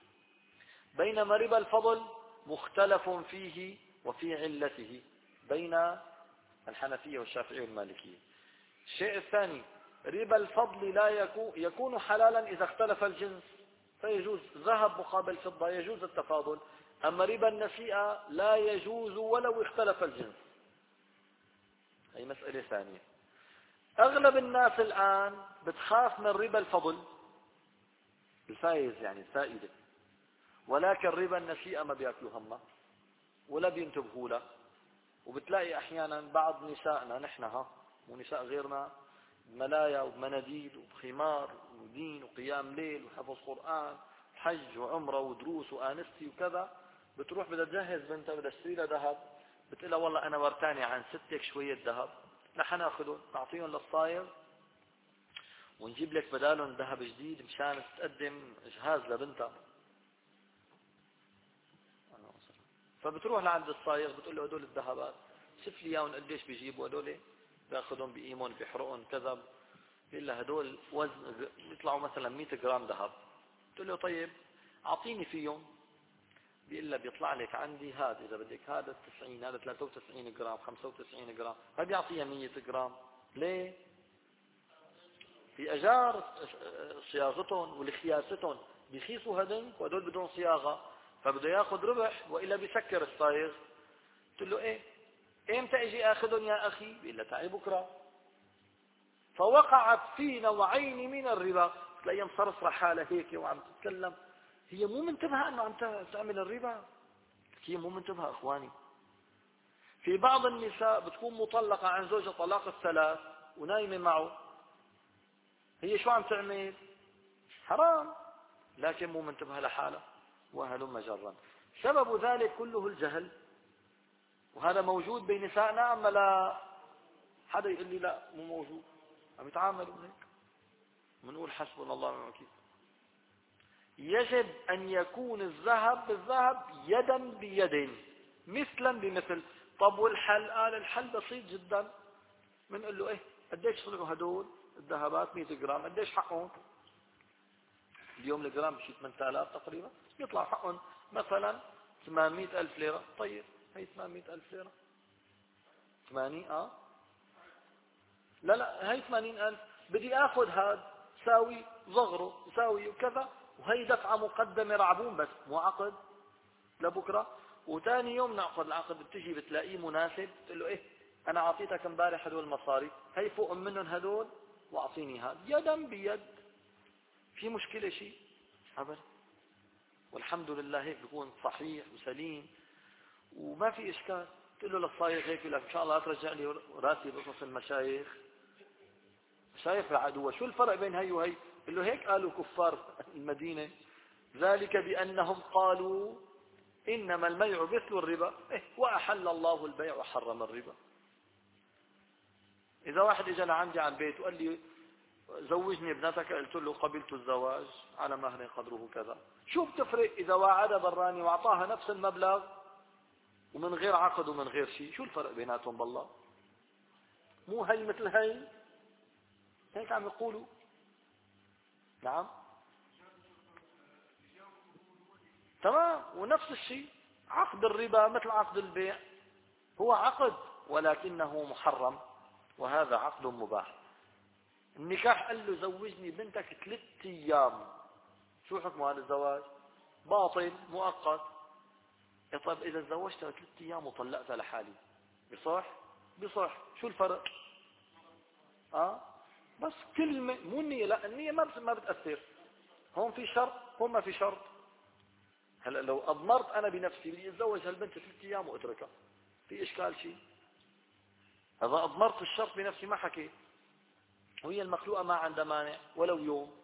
بينما ربا الفضل مختلف فيه وفي علته بين الحنفية والشافعية والمالكية. الشيء الثاني، ربا الفضل لا يكون, يكون حلالا إذا اختلف الجنس، فيجوز ذهب مقابل فضة، يجوز التفاضل. أما ربا النسيئة لا يجوز ولو اختلف الجنس. هي مسألة ثانية. أغلب الناس الآن بتخاف من ربا الفضل، الفائز يعني الفائدة، ولكن ربا النسيئة ما بياكلوا همه ولا بينتبهوا له. وبتلاقي أحيانا بعض نسائنا نحنها ونساء غيرنا ملايا ومناديل وخمار ودين وقيام ليل وحفظ قرآن وحج وعمرة ودروس وآنستي وكذا، بتروح بدها تجهز بنتها بدها تشتري لها ذهب، بتقلها والله أنا ورتاني عن ستك شوية ذهب، نحن ناخذهم نعطيهم للصايغ ونجيب لك بدالهم ذهب جديد مشان تقدم جهاز لبنتها. فبتروح لعند الصايغ بتقول له هدول الذهبات شوف لي اياهم قديش بيجيبوا هدول، بياخذهم بقيمهم بيحرقهم كذا، بيقول له هدول وزن يطلعوا مثلا مئة جرام ذهب. بتقول له طيب اعطيني فيهم، بيقول له بيطلع لك عندي هذا اذا بدك هذا تسعين، هذا ثلاثة وتسعين جرام، خمسة وتسعين جرام، هذا بيعطيها مئة جرام. ليه؟ في اجار صياغتهم ولخياستهم بيخيسوا هدن، وهدول بدون صياغه، فبده ياخذ ربح والا بيسكر الصايغ. قلت له ايه امتى اجي اخذهم يا اخي؟ بيقول له تعي بكره. فوقعت في نوعين من الربا، تلاقيها مصرصره حالها هيك وعم تتكلم، هي مو منتبهه انه عم تعمل الربا، هي مو منتبهه اخواني. في بعض النساء بتكون مطلقه عن زوجها طلاق الثلاث ونايمه معه، هي شو عم تعمل؟ حرام، لكن مو منتبهه لحالها وهلم جرا. سبب ذلك كله الجهل، وهذا موجود بين نسائنا. أما لا حدا يقول لي لا مو موجود، عم يتعاملوا هيك، بنقول حسبنا الله ونعم الوكيل. يجب أن يكون الذهب بالذهب يدا بيد مثلا بمثل. طب والحل؟ قال الحل بسيط جدا، بنقول له ايه قديش طلعوا هدول الذهبات مئة جرام، قديش حقهم؟ اليوم الجرام بشي ثمانية آلاف تقريبا، يطلع حقهم مثلا ثمانمئة ألف ليرة. طيب هي ثمانمئة ألف ليرة، ثمانين اه لا لا هي ثمانين ألف، بدي اخذ هذا ساوي صغره ساوي وكذا، وهي دفعة مقدمة رعبون بس مو عقد لبكرة. وثاني يوم نعقد العقد، بتجي بتلاقيه مناسب، بتقول له ايه انا اعطيتك امبارح هدول المصاري، هي فوق منهم هدول واعطيني هذا، يدا بيد. في مشكلة شيء؟ أبدا. والحمد لله هيك بيكون صحيح وسليم وما في إشكال. تقول له للصايغ هيك لك إن شاء الله ترجع لي راتي بقصص المشايخ. مشايخ العدوة، شو الفرق بين هي وهي؟ قال له هيك قالوا كفار المدينة، ذلك بأنهم قالوا إنما البيع مثل الربا، إيه وأحل الله البيع وحرم الربا. إذا واحد إجا لعندي على البيت وقال لي زوجني ابنتك، قلت له قبلت الزواج على مهر قدره كذا، شو بتفرق إذا وعد براني وأعطاها نفس المبلغ ومن غير عقد ومن غير شيء؟ شو الفرق بيناتهم بالله؟ مو هي مثل هي، هيك عم يقولوا. نعم تمام. ونفس الشيء عقد الربا مثل عقد البيع، هو عقد ولكنه محرم، وهذا عقد مباح. النكاح قال له زوجني بنتك ثلاث ايام، شو حكم هذا الزواج؟ باطل مؤقت. طيب اذا تزوجتها ثلاث ايام وطلقتها لحالي بصح؟ بصح. شو الفرق؟ اه بس كلمة، مو النية، لا النية ما ما بتأثر. هون في شرط، هون ما في شرط. هلا لو اضمرت انا بنفسي بدي اتزوج هالبنت ثلاث ايام واتركها، في اشكال شيء؟ اذا اضمرت الشرط بنفسي ما حكيت، وهي المخلوقة ما عندها مانع ولو يوم.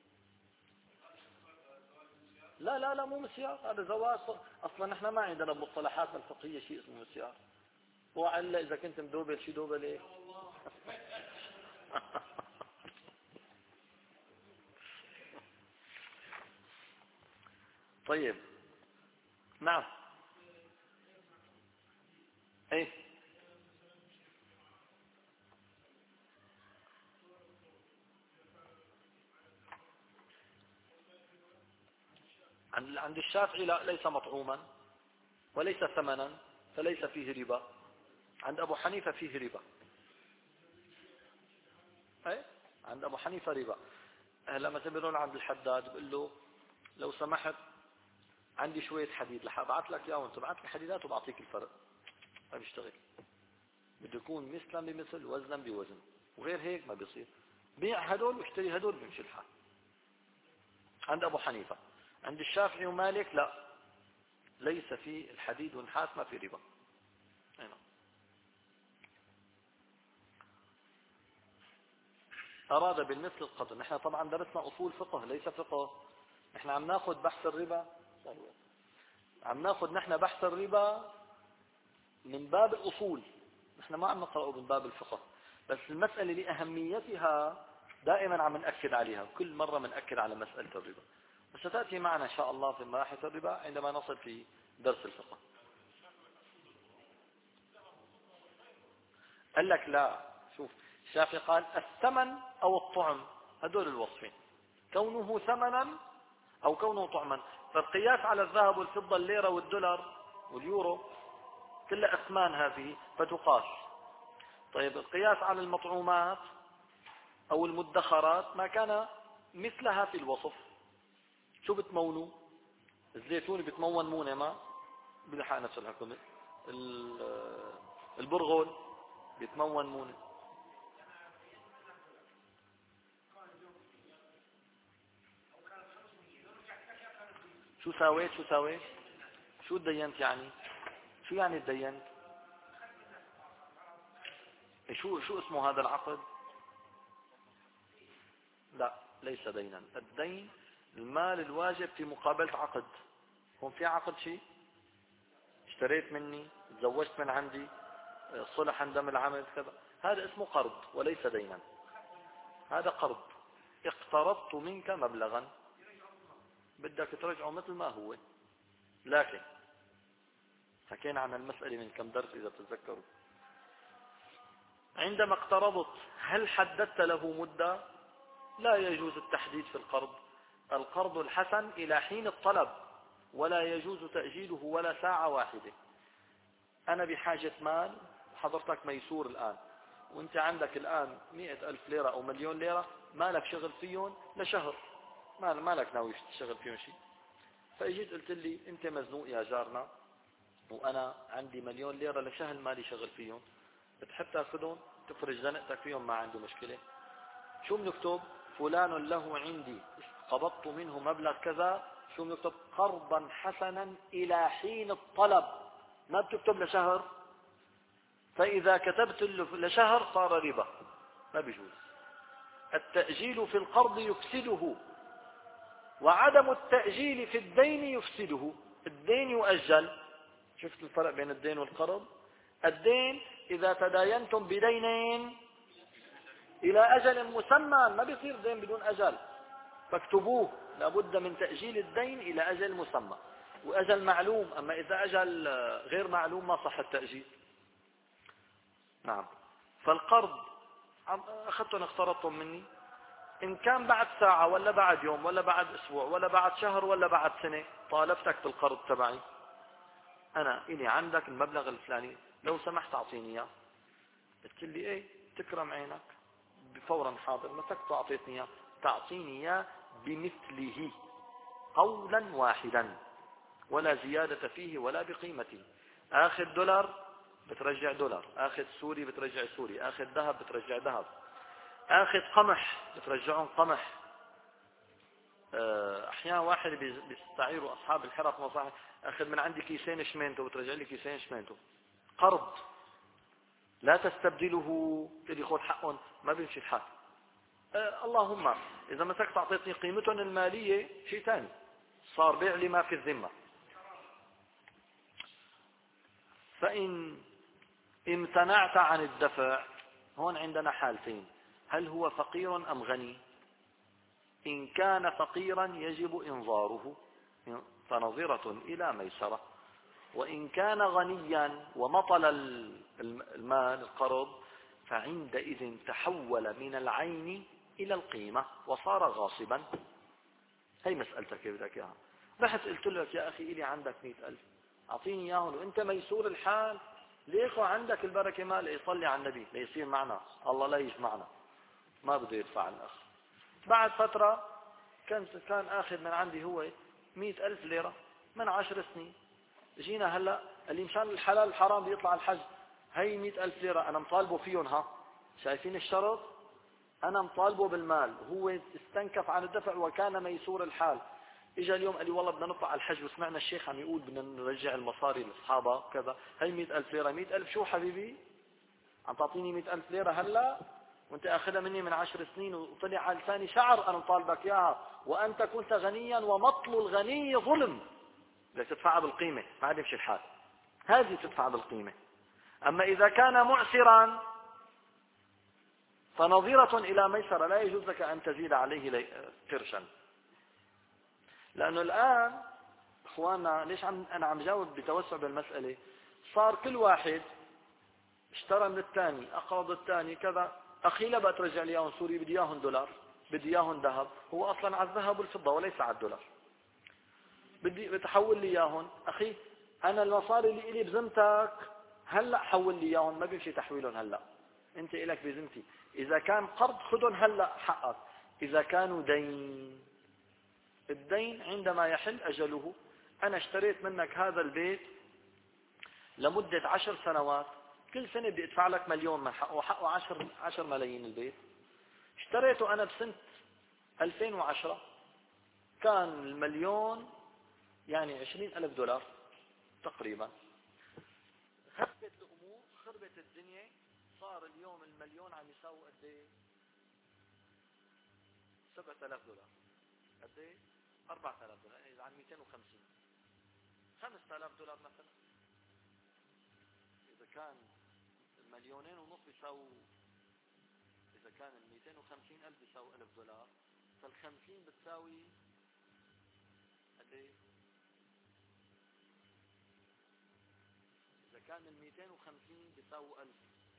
لا لا لا مو مسيار، هذا زواج. اصلا نحن ما عندنا بمصطلحاتنا الفقهية شيء اسمه مسيار. وعلا اذا كنت مدوبل شي دوبل ايه. طيب نعم. ايه عند عند الشافعي لا، ليس مطعوما وليس ثمنا، فليس فيه ربا. عند ابو حنيفة فيه ربا. ايه عند ابو حنيفة ربا. لما تبرون عند الحداد بقول له لو سمحت عندي شوية حديد رح ابعث لك اياه، وانت ابعث لي حديدات وبعطيك الفرق. ما بيشتغل، بده يكون مثلا بمثل وزنا بوزن، وغير هيك ما بيصير. بيع هدول واشتري هدول بيمشي الحال. عند ابو حنيفة. عند الشافعي ومالك لا، ليس في الحديد والنحاس ما في ربا. هنا. اراد بالمثل القدر. نحن طبعا درسنا اصول فقه ليس فقه، نحن عم ناخذ بحث الربا، عم ناخذ نحن بحث الربا من باب الاصول، نحن ما عم نقرأه من باب الفقه. بس المسألة لأهميتها دائما عم نأكد عليها، كل مرة بنأكد على مسألة الربا، وستأتي معنا إن شاء الله في مباحث الربا عندما نصل في درس الفقه. قال لك لا، شوف الشافعي قال الثمن أو الطعم، هدول الوصفين، كونه ثمنا أو كونه طعما. فالقياس على الذهب والفضة، الليرة والدولار واليورو، كلها أثمان هذه فتقاس. طيب القياس على المطعومات أو المدخرات ما كان مثلها في الوصف. شو بتمونوا؟ الزيتون بتمون مونة ما بلحق نفس الحكم. البرغل بيتمون مونة. شو ساويت شو ساويت شو تدينت يعني؟ شو يعني تدينت؟ شو شو اسمه هذا العقد؟ لا ليس دينا. الدين المال الواجب في مقابلة عقد. هون في عقد شيء، اشتريت مني، تزوجت من عندي، صلح عندما العمل كذا، هذا اسمه قرض وليس دينا. هذا قرض، اقترضت منك مبلغا بدك ترجعه مثل ما هو. لكن حكينا عن المسألة من كم درس إذا تتذكروا. عندما اقترضت هل حددت له مدة؟ لا يجوز التحديد في القرض. القرض الحسن إلى حين الطلب، ولا يجوز تأجيله ولا ساعة واحدة. أنا بحاجة مال، حضرتك ميسور الآن، وانت عندك الآن مئة ألف ليرة أو مليون ليرة، مالك شغل فيهم لشهر، مالك ناوي تشتغل فيهم شيء. فاجيت قلت لي انت مزنوق يا جارنا، وانا عندي مليون ليرة لشهر مالي شغل فيهم، بتحب تاخذهم تفرج زنقتك فيهم، ما عنده مشكلة. شو بنكتب؟ فلان له عندي قبضت منه مبلغ كذا. شو بنكتب؟ قرضا حسنا إلى حين الطلب، ما بتكتب لشهر. فإذا كتبت لشهر صار ربا، ما بيجوز. التأجيل في القرض يفسده، وعدم التأجيل في الدين يفسده. الدين يؤجل. شفت الفرق بين الدين والقرض؟ الدين إذا تداينتم بدينين إلى أجل مسمى، ما بيصير دين بدون أجل، فاكتبوه. لابد من تأجيل الدين إلى أجل مسمى وأجل معلوم. أما إذا أجل غير معلوم ما صح التأجيل. نعم. فالقرض أخذتم اقترضتم مني، إن كان بعد ساعة ولا بعد يوم ولا بعد أسبوع ولا بعد شهر ولا بعد سنة طالبتك بالقرض تبعي، أنا إلي عندك المبلغ الفلاني لو سمحت أعطيني إياه، قلت لي إيه تكرم عينك فورا حاضر، مسكت أعطيتني إياه، تعطيني إياه بمثله قولا واحدا ولا زيادة فيه ولا بقيمته. آخذ دولار بترجع دولار، آخذ سوري بترجع سوري، آخذ ذهب بترجع ذهب، آخذ قمح بترجعون قمح. أحيانا واحد بيستعيروا أصحاب الحرف مصاحب، أخذ من عندي كيسين شمينته وترجع لي كيسين شمينته. قرض لا تستبدله، تدي خذ حقهم، ما بيمشي الحال. أه اللهم إذا مسكت أعطيتني قيمتهم المالية شيء ثاني، صار بيع لي ما في الذمة. فإن امتنعت عن الدفع، هون عندنا حالتين، هل هو فقير أم غني؟ إن كان فقيرا يجب إنظاره فنظرة إلى ميسرة، وإن كان غنيا ومطل المال القرض فعندئذ تحول من العين إلى القيمة وصار غاصبا. هي مسألتك كيف بدك إياها. رحت قلت لك يا أخي إلي عندك مئة ألف أعطيني إياهم وأنت ميسور الحال، ليش عندك البركة مال يصلي على النبي ليصير معنا الله لا يجمعنا، ما بده يدفع الأخ. بعد فترة كان كان آخذ من عندي هو مئة ألف ليرة من عشر سنين، جينا هلا اللي مشان الحلال الحرام بيطلع الحج، هي مئة ألف ليرة أنا مطالبه فيهم، ها شايفين الشرط، أنا مطالبه بالمال، هو استنكف عن الدفع وكان ميسور الحال. إجا اليوم قال لي والله بدنا نطلع على الحج وسمعنا الشيخ عم يقول بدنا نرجع المصاري لأصحابها كذا، هي مئة ألف ليرة. مئة ألف شو حبيبي؟ عم تعطيني مئة ألف ليرة هلا وانت اخذها مني من عشر سنين وطلع على لساني شعر انا مطالبك اياها، وانت كنت غنيا ومطل الغني ظلم، بدك تدفعها بالقيمة، ما عاد يمشي الحال، هذه تدفع بالقيمة. اما اذا كان معسرا فنظيرة الى ميسرة، لا يجوز لك ان تزيد عليه قرشا. لانه الان اخواننا ليش عم انا عم جاوب بتوسع بالمسألة، صار كل واحد اشترى من الثاني، اقرض الثاني كذا، اخي لا بقى ترجع لي اياهم سوري، بدي اياهم دولار، بدي اياهم ذهب، هو اصلا على الذهب والفضة وليس على الدولار، بدي بتحول لي اياهم، اخي انا المصاري اللي الي بذمتك هلا حول لي اياهم، ما بيمشي تحويلهم هلا، انت الك بذمتي، اذا كان قرض خذهم هلا حقك، اذا كانوا دين، الدين عندما يحل اجله، انا اشتريت منك هذا البيت لمدة عشر سنوات، كل سنة بدي ادفع لك مليون من حقه، وحقه عشر, عشر ملايين البيت، اشتريته انا بسنة ألفين وعشرة، كان المليون يعني عشرين ألف دولار تقريبا، خربت الامور خربت الدنيا، صار اليوم المليون عم يساوي قد ايه؟ سبعة آلاف دولار، قد ايه؟ أربعة آلاف دولار، يعني عن مئتين وخمسين، خمسة آلاف دولار مثلا. اذا كان المليونين ونص بيساووا، إذا كان المئتين وخمسين ألف بيساوي ألف دولار، فالخمسين بتساوي قد إيه؟ إذا كان المئتين وخمسين بيساوي ألف،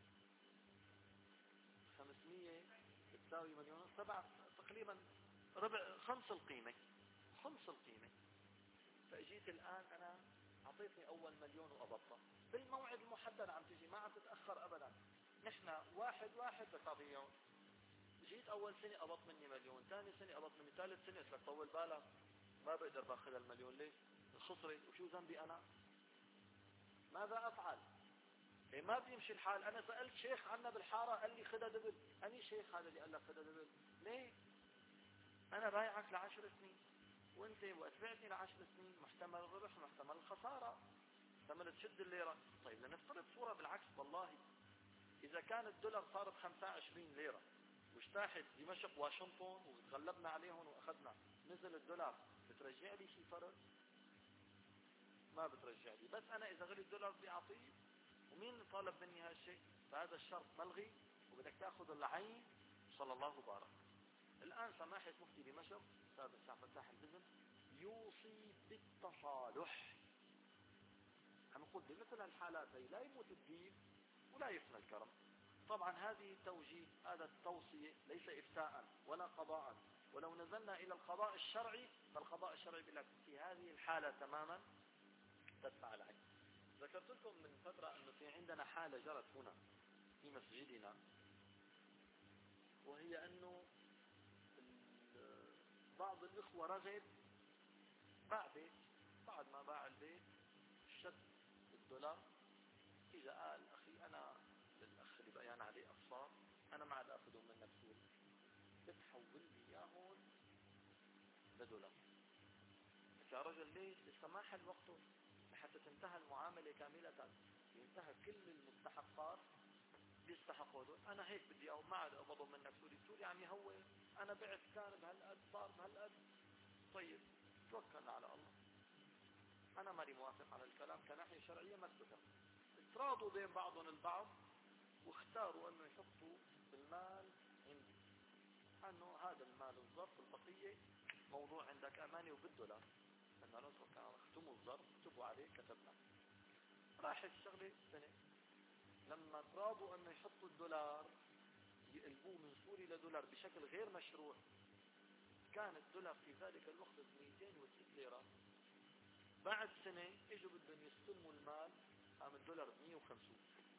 خمسمية بتساوي مليون، سبعة تقريبا ربع، خمس القيمة، خمس القيمة. فأجيت الآن أنا أعطيتني أول مليون وأبطأ بالموعد المحدد، عم تجي ما عم تتأخر أبدا، نحن واحد واحد بتعطيهم. جيت اول سنة قبضت مني مليون، ثاني سنة قبضت مني، ثالث سنة قلت لك طول بالك ما بقدر باخذ المليون، ليش؟ خسرت، وشو ذنبي انا؟ ماذا افعل؟ إيه ما بيمشي الحال. انا سألت شيخ عنا بالحارة قال لي خدها دبل، اني شيخ هذا اللي قال لك خدها دبل؟ ليه؟ انا بايعك لعشر سنين، وانت وقت بعتني لعشر سنين محتمل الربح ومحتمل الخسارة، محتمل تشد الليرة. طيب لنفترض صورة بالعكس، والله اذا كان الدولار صار ب خمسة وعشرين ليرة واجتاحت دمشق واشنطن وتغلبنا عليهم واخذنا، نزل الدولار، بترجع لي شيء فرق؟ ما بترجع لي. بس انا اذا غلي الدولار بدي اعطيه، ومين طالب مني هالشيء؟ فهذا الشرط ملغي وبدك تاخذ العين. صلى الله وبارك. الان سماحة مفتي دمشق استاذ عبد الفتاح البزم يوصي بالتصالح، عم نقول بمثل الحالات هي لا يموت الدين ولا يفنى الكرم، طبعا هذه توجيه، هذا التوصية ليس إفتاء ولا قضاء. ولو نزلنا إلى القضاء الشرعي فالقضاء الشرعي بالعكس في هذه الحالة تماما تدفع العين. ذكرت لكم من فترة أنه في عندنا حالة جرت هنا في مسجدنا، وهي أنه بعض الإخوة رغب باع بيت، بعد ما باع البيت شد الدولار، إذا قال أخي أنا للأخ اللي بيان عليه أقساط أنا ما عاد أخذهم منك سوري، بتحول لي إياهم لدولار. يا رجل ليش؟ لسه ما حل وقته لحتى تنتهى المعاملة كاملة، ينتهى كل المستحقات بيستحقوا دول. أنا هيك بدي أو ما عاد أقبضهم منك سوري، سوري عم يهوي، أنا بعت كان بهالقد صار بهالقد. طيب توكلنا على الله، أنا ماني موافق على الكلام كناحية شرعية مسبقا. تراضوا بين بعضهم البعض واختاروا أنه يحطوا المال عندي، أنه هذا المال الظرف البقية موضوع عندك أماني وبالدولار، لأنه لو كانوا اختموا الظرف كتبوا عليه كتبنا. راح الشغلة سنة لما تراضوا أنه يحطوا الدولار يقلبوه من سوري لدولار بشكل غير مشروع، كان الدولار في ذلك الوقت مئتين وستة ليرة. بعد سنة اجوا بدهم يستلموا المال، قام الدولار مئة وخمسين.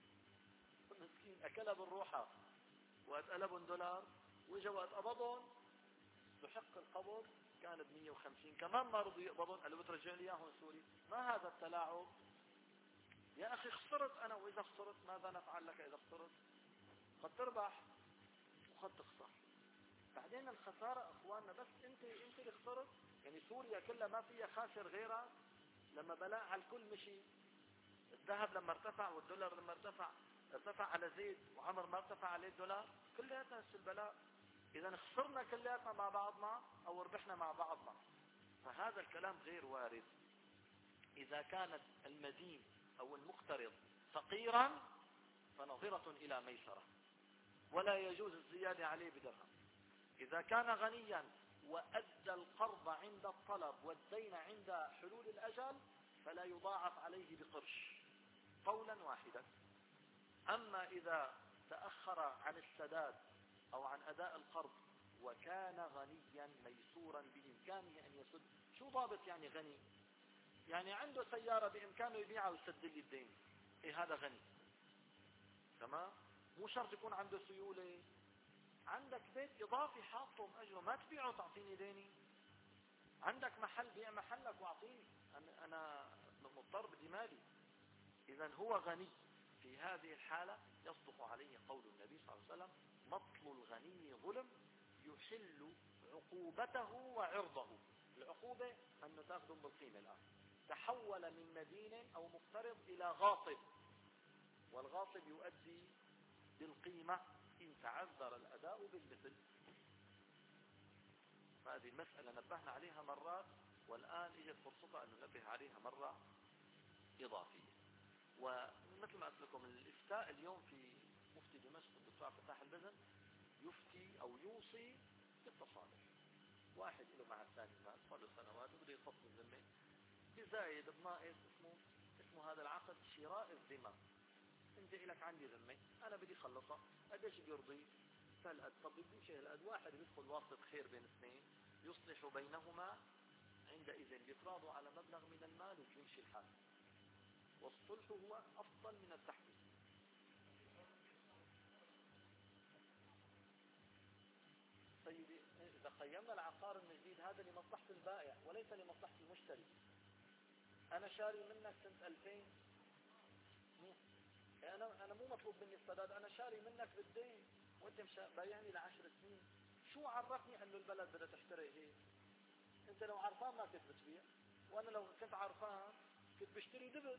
مسكين اكلها بالروحة وقت قلبهم دولار، واجا وقت قبضهم استحق القبض كان ب مئة وخمسين، كمان ما رضوا يقبضون، قالوا بترجع لي اياهم سوري. ما هذا التلاعب يا اخي؟ خسرت انا، واذا خسرت ماذا نفعل لك؟ اذا خسرت قد تربح وقد تخسر. بعدين الخسارة اخواننا بس انت انت اللي خسرت، يعني سوريا كلها ما فيها خاسر غيرك. لما بلاء على الكل مشي، الذهب لما ارتفع والدولار لما ارتفع، ارتفع على زيد وعمر ما ارتفع عليه الدولار، كلياتنا نفس البلاء. اذا خسرنا كلياتنا مع بعضنا او ربحنا مع بعضنا. فهذا الكلام غير وارد. اذا كانت المدين او المقترض فقيرا فنظرة الى ميسرة، ولا يجوز الزيادة عليه بدرهم. اذا كان غنيا وادى القرض عند الطلب والدين عند حلول الاجل فلا يضاعف عليه بقرش قولا واحدا. اما اذا تأخر عن السداد او عن اداء القرض وكان غنيا ميسورا بامكانه ان يسد. شو ضابط يعني غني؟ يعني عنده سيارة بامكانه يبيعها ويسدد لي الدين، ايه هذا غني. تمام؟ مو شرط يكون عنده سيولة. عندك بيت اضافي حاطه اجره، ما تبيعه تعطيني ديني. عندك محل، بيع محلك واعطيني، انا انا مضطر بدي مالي. اذا هو غني. في هذه الحالة يصدق عليه قول النبي صلى الله عليه وسلم: مطل الغني ظلم يحل عقوبته وعرضه. العقوبة انه تاخذهم بالقيمة. الان تحول من مدين او مقترض الى غاصب، والغاصب يؤدي بالقيمة إن تعذر الأداء بالمثل. هذه المسألة نبهنا عليها مرات، والآن اجت فرصتها أن ننبه عليها مرة إضافية. ومثل ما قلت لكم الإفتاء اليوم في مفتي دمشق الدكتور عبد الفتاح البزن يفتي أو يوصي بالتصالح. واحد له مع الثاني مال صار له سنوات وبده يخفض الذمة بزايد بناقص، اسمه اسمه هذا العقد شراء الذمة. انت لك عندي ذمة انا بدي خلصها، قديش بيرضي؟ هالقد. طب بدي شيء هالقد. واحد بيدخل واسط خير بين اثنين يصلح بينهما، عندئذ بيتراضوا على مبلغ من المال وبيمشي الحال. والصلح هو افضل من التحكيم. سيدي اذا قيمنا العقار الجديد هذا لمصلحة البائع وليس لمصلحة المشتري. انا شاري منك سنة ألفين، انا انا مو مطلوب مني السداد، انا شاري منك بالدين وانت مش بايعني لعشر سنين. شو عرفني انه البلد بدها تشتري هيك؟ انت لو عرفان ما كنت بتبيع، وانا لو كنت عرفان كنت بشتري دبل.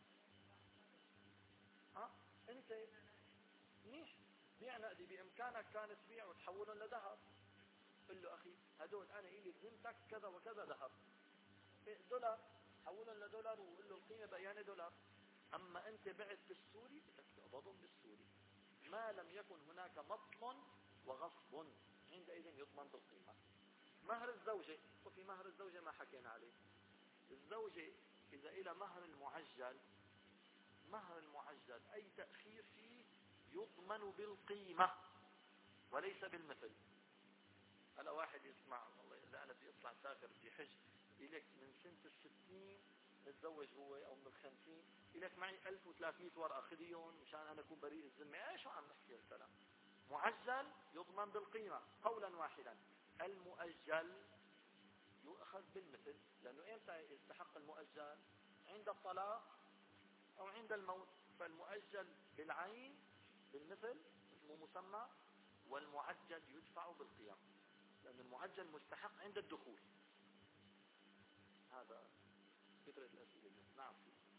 ها انت منيح بيع نقدي، بامكانك كان تبيع وتحولهم لذهب. قل له اخي هدول انا الي بذمتك كذا وكذا ذهب، دولار، حولهم لدولار وقل له القيمه بيانه دولار. اما انت بعت بالسوري بدك تقبضهم بالسوري، ما لم يكن هناك مطل وغصب، عندئذ يضمن بالقيمة. مهر الزوجة، وفي مهر الزوجة ما حكينا عليه. الزوجة إذا إلى مهر المعجل، مهر المعجل أي تأخير فيه يضمن بالقيمة وليس بالمثل. هلا واحد يسمع والله إذا أنا بدي أطلع سافر بدي حج إليك من سنة الستين متزوج هو أو من الخمسين إليك معي ألف وثلاثمائة ورقة خذيهم مشان أنا أكون بريء الذمة. إيش عم نحكي الكلام؟ معجل يضمن بالقيمة قولا واحدا. المؤجل يؤخذ بالمثل، لأنه إمتى يستحق المؤجل؟ عند الطلاق أو عند الموت. فالمؤجل بالعين بالمثل اسمه مسمى، والمعجل يدفع بالقيم، لأن المعجل مستحق عند الدخول. هذا فكرة الأسئلة. نعم.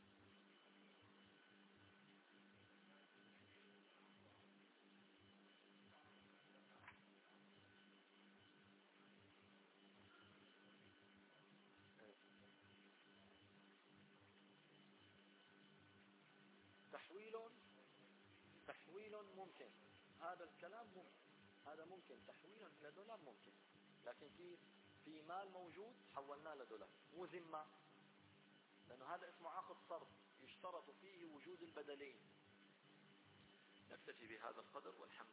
تحويل تحويل ممكن، هذا الكلام ممكن، هذا ممكن تحويل إلى دولار ممكن، لكن كيف؟ في مال موجود حولناه لدولار، مو ذمة، لأنه هذا اسمه عقد صرف يشترط فيه وجود البدلين. نكتفي بهذا القدر والحمد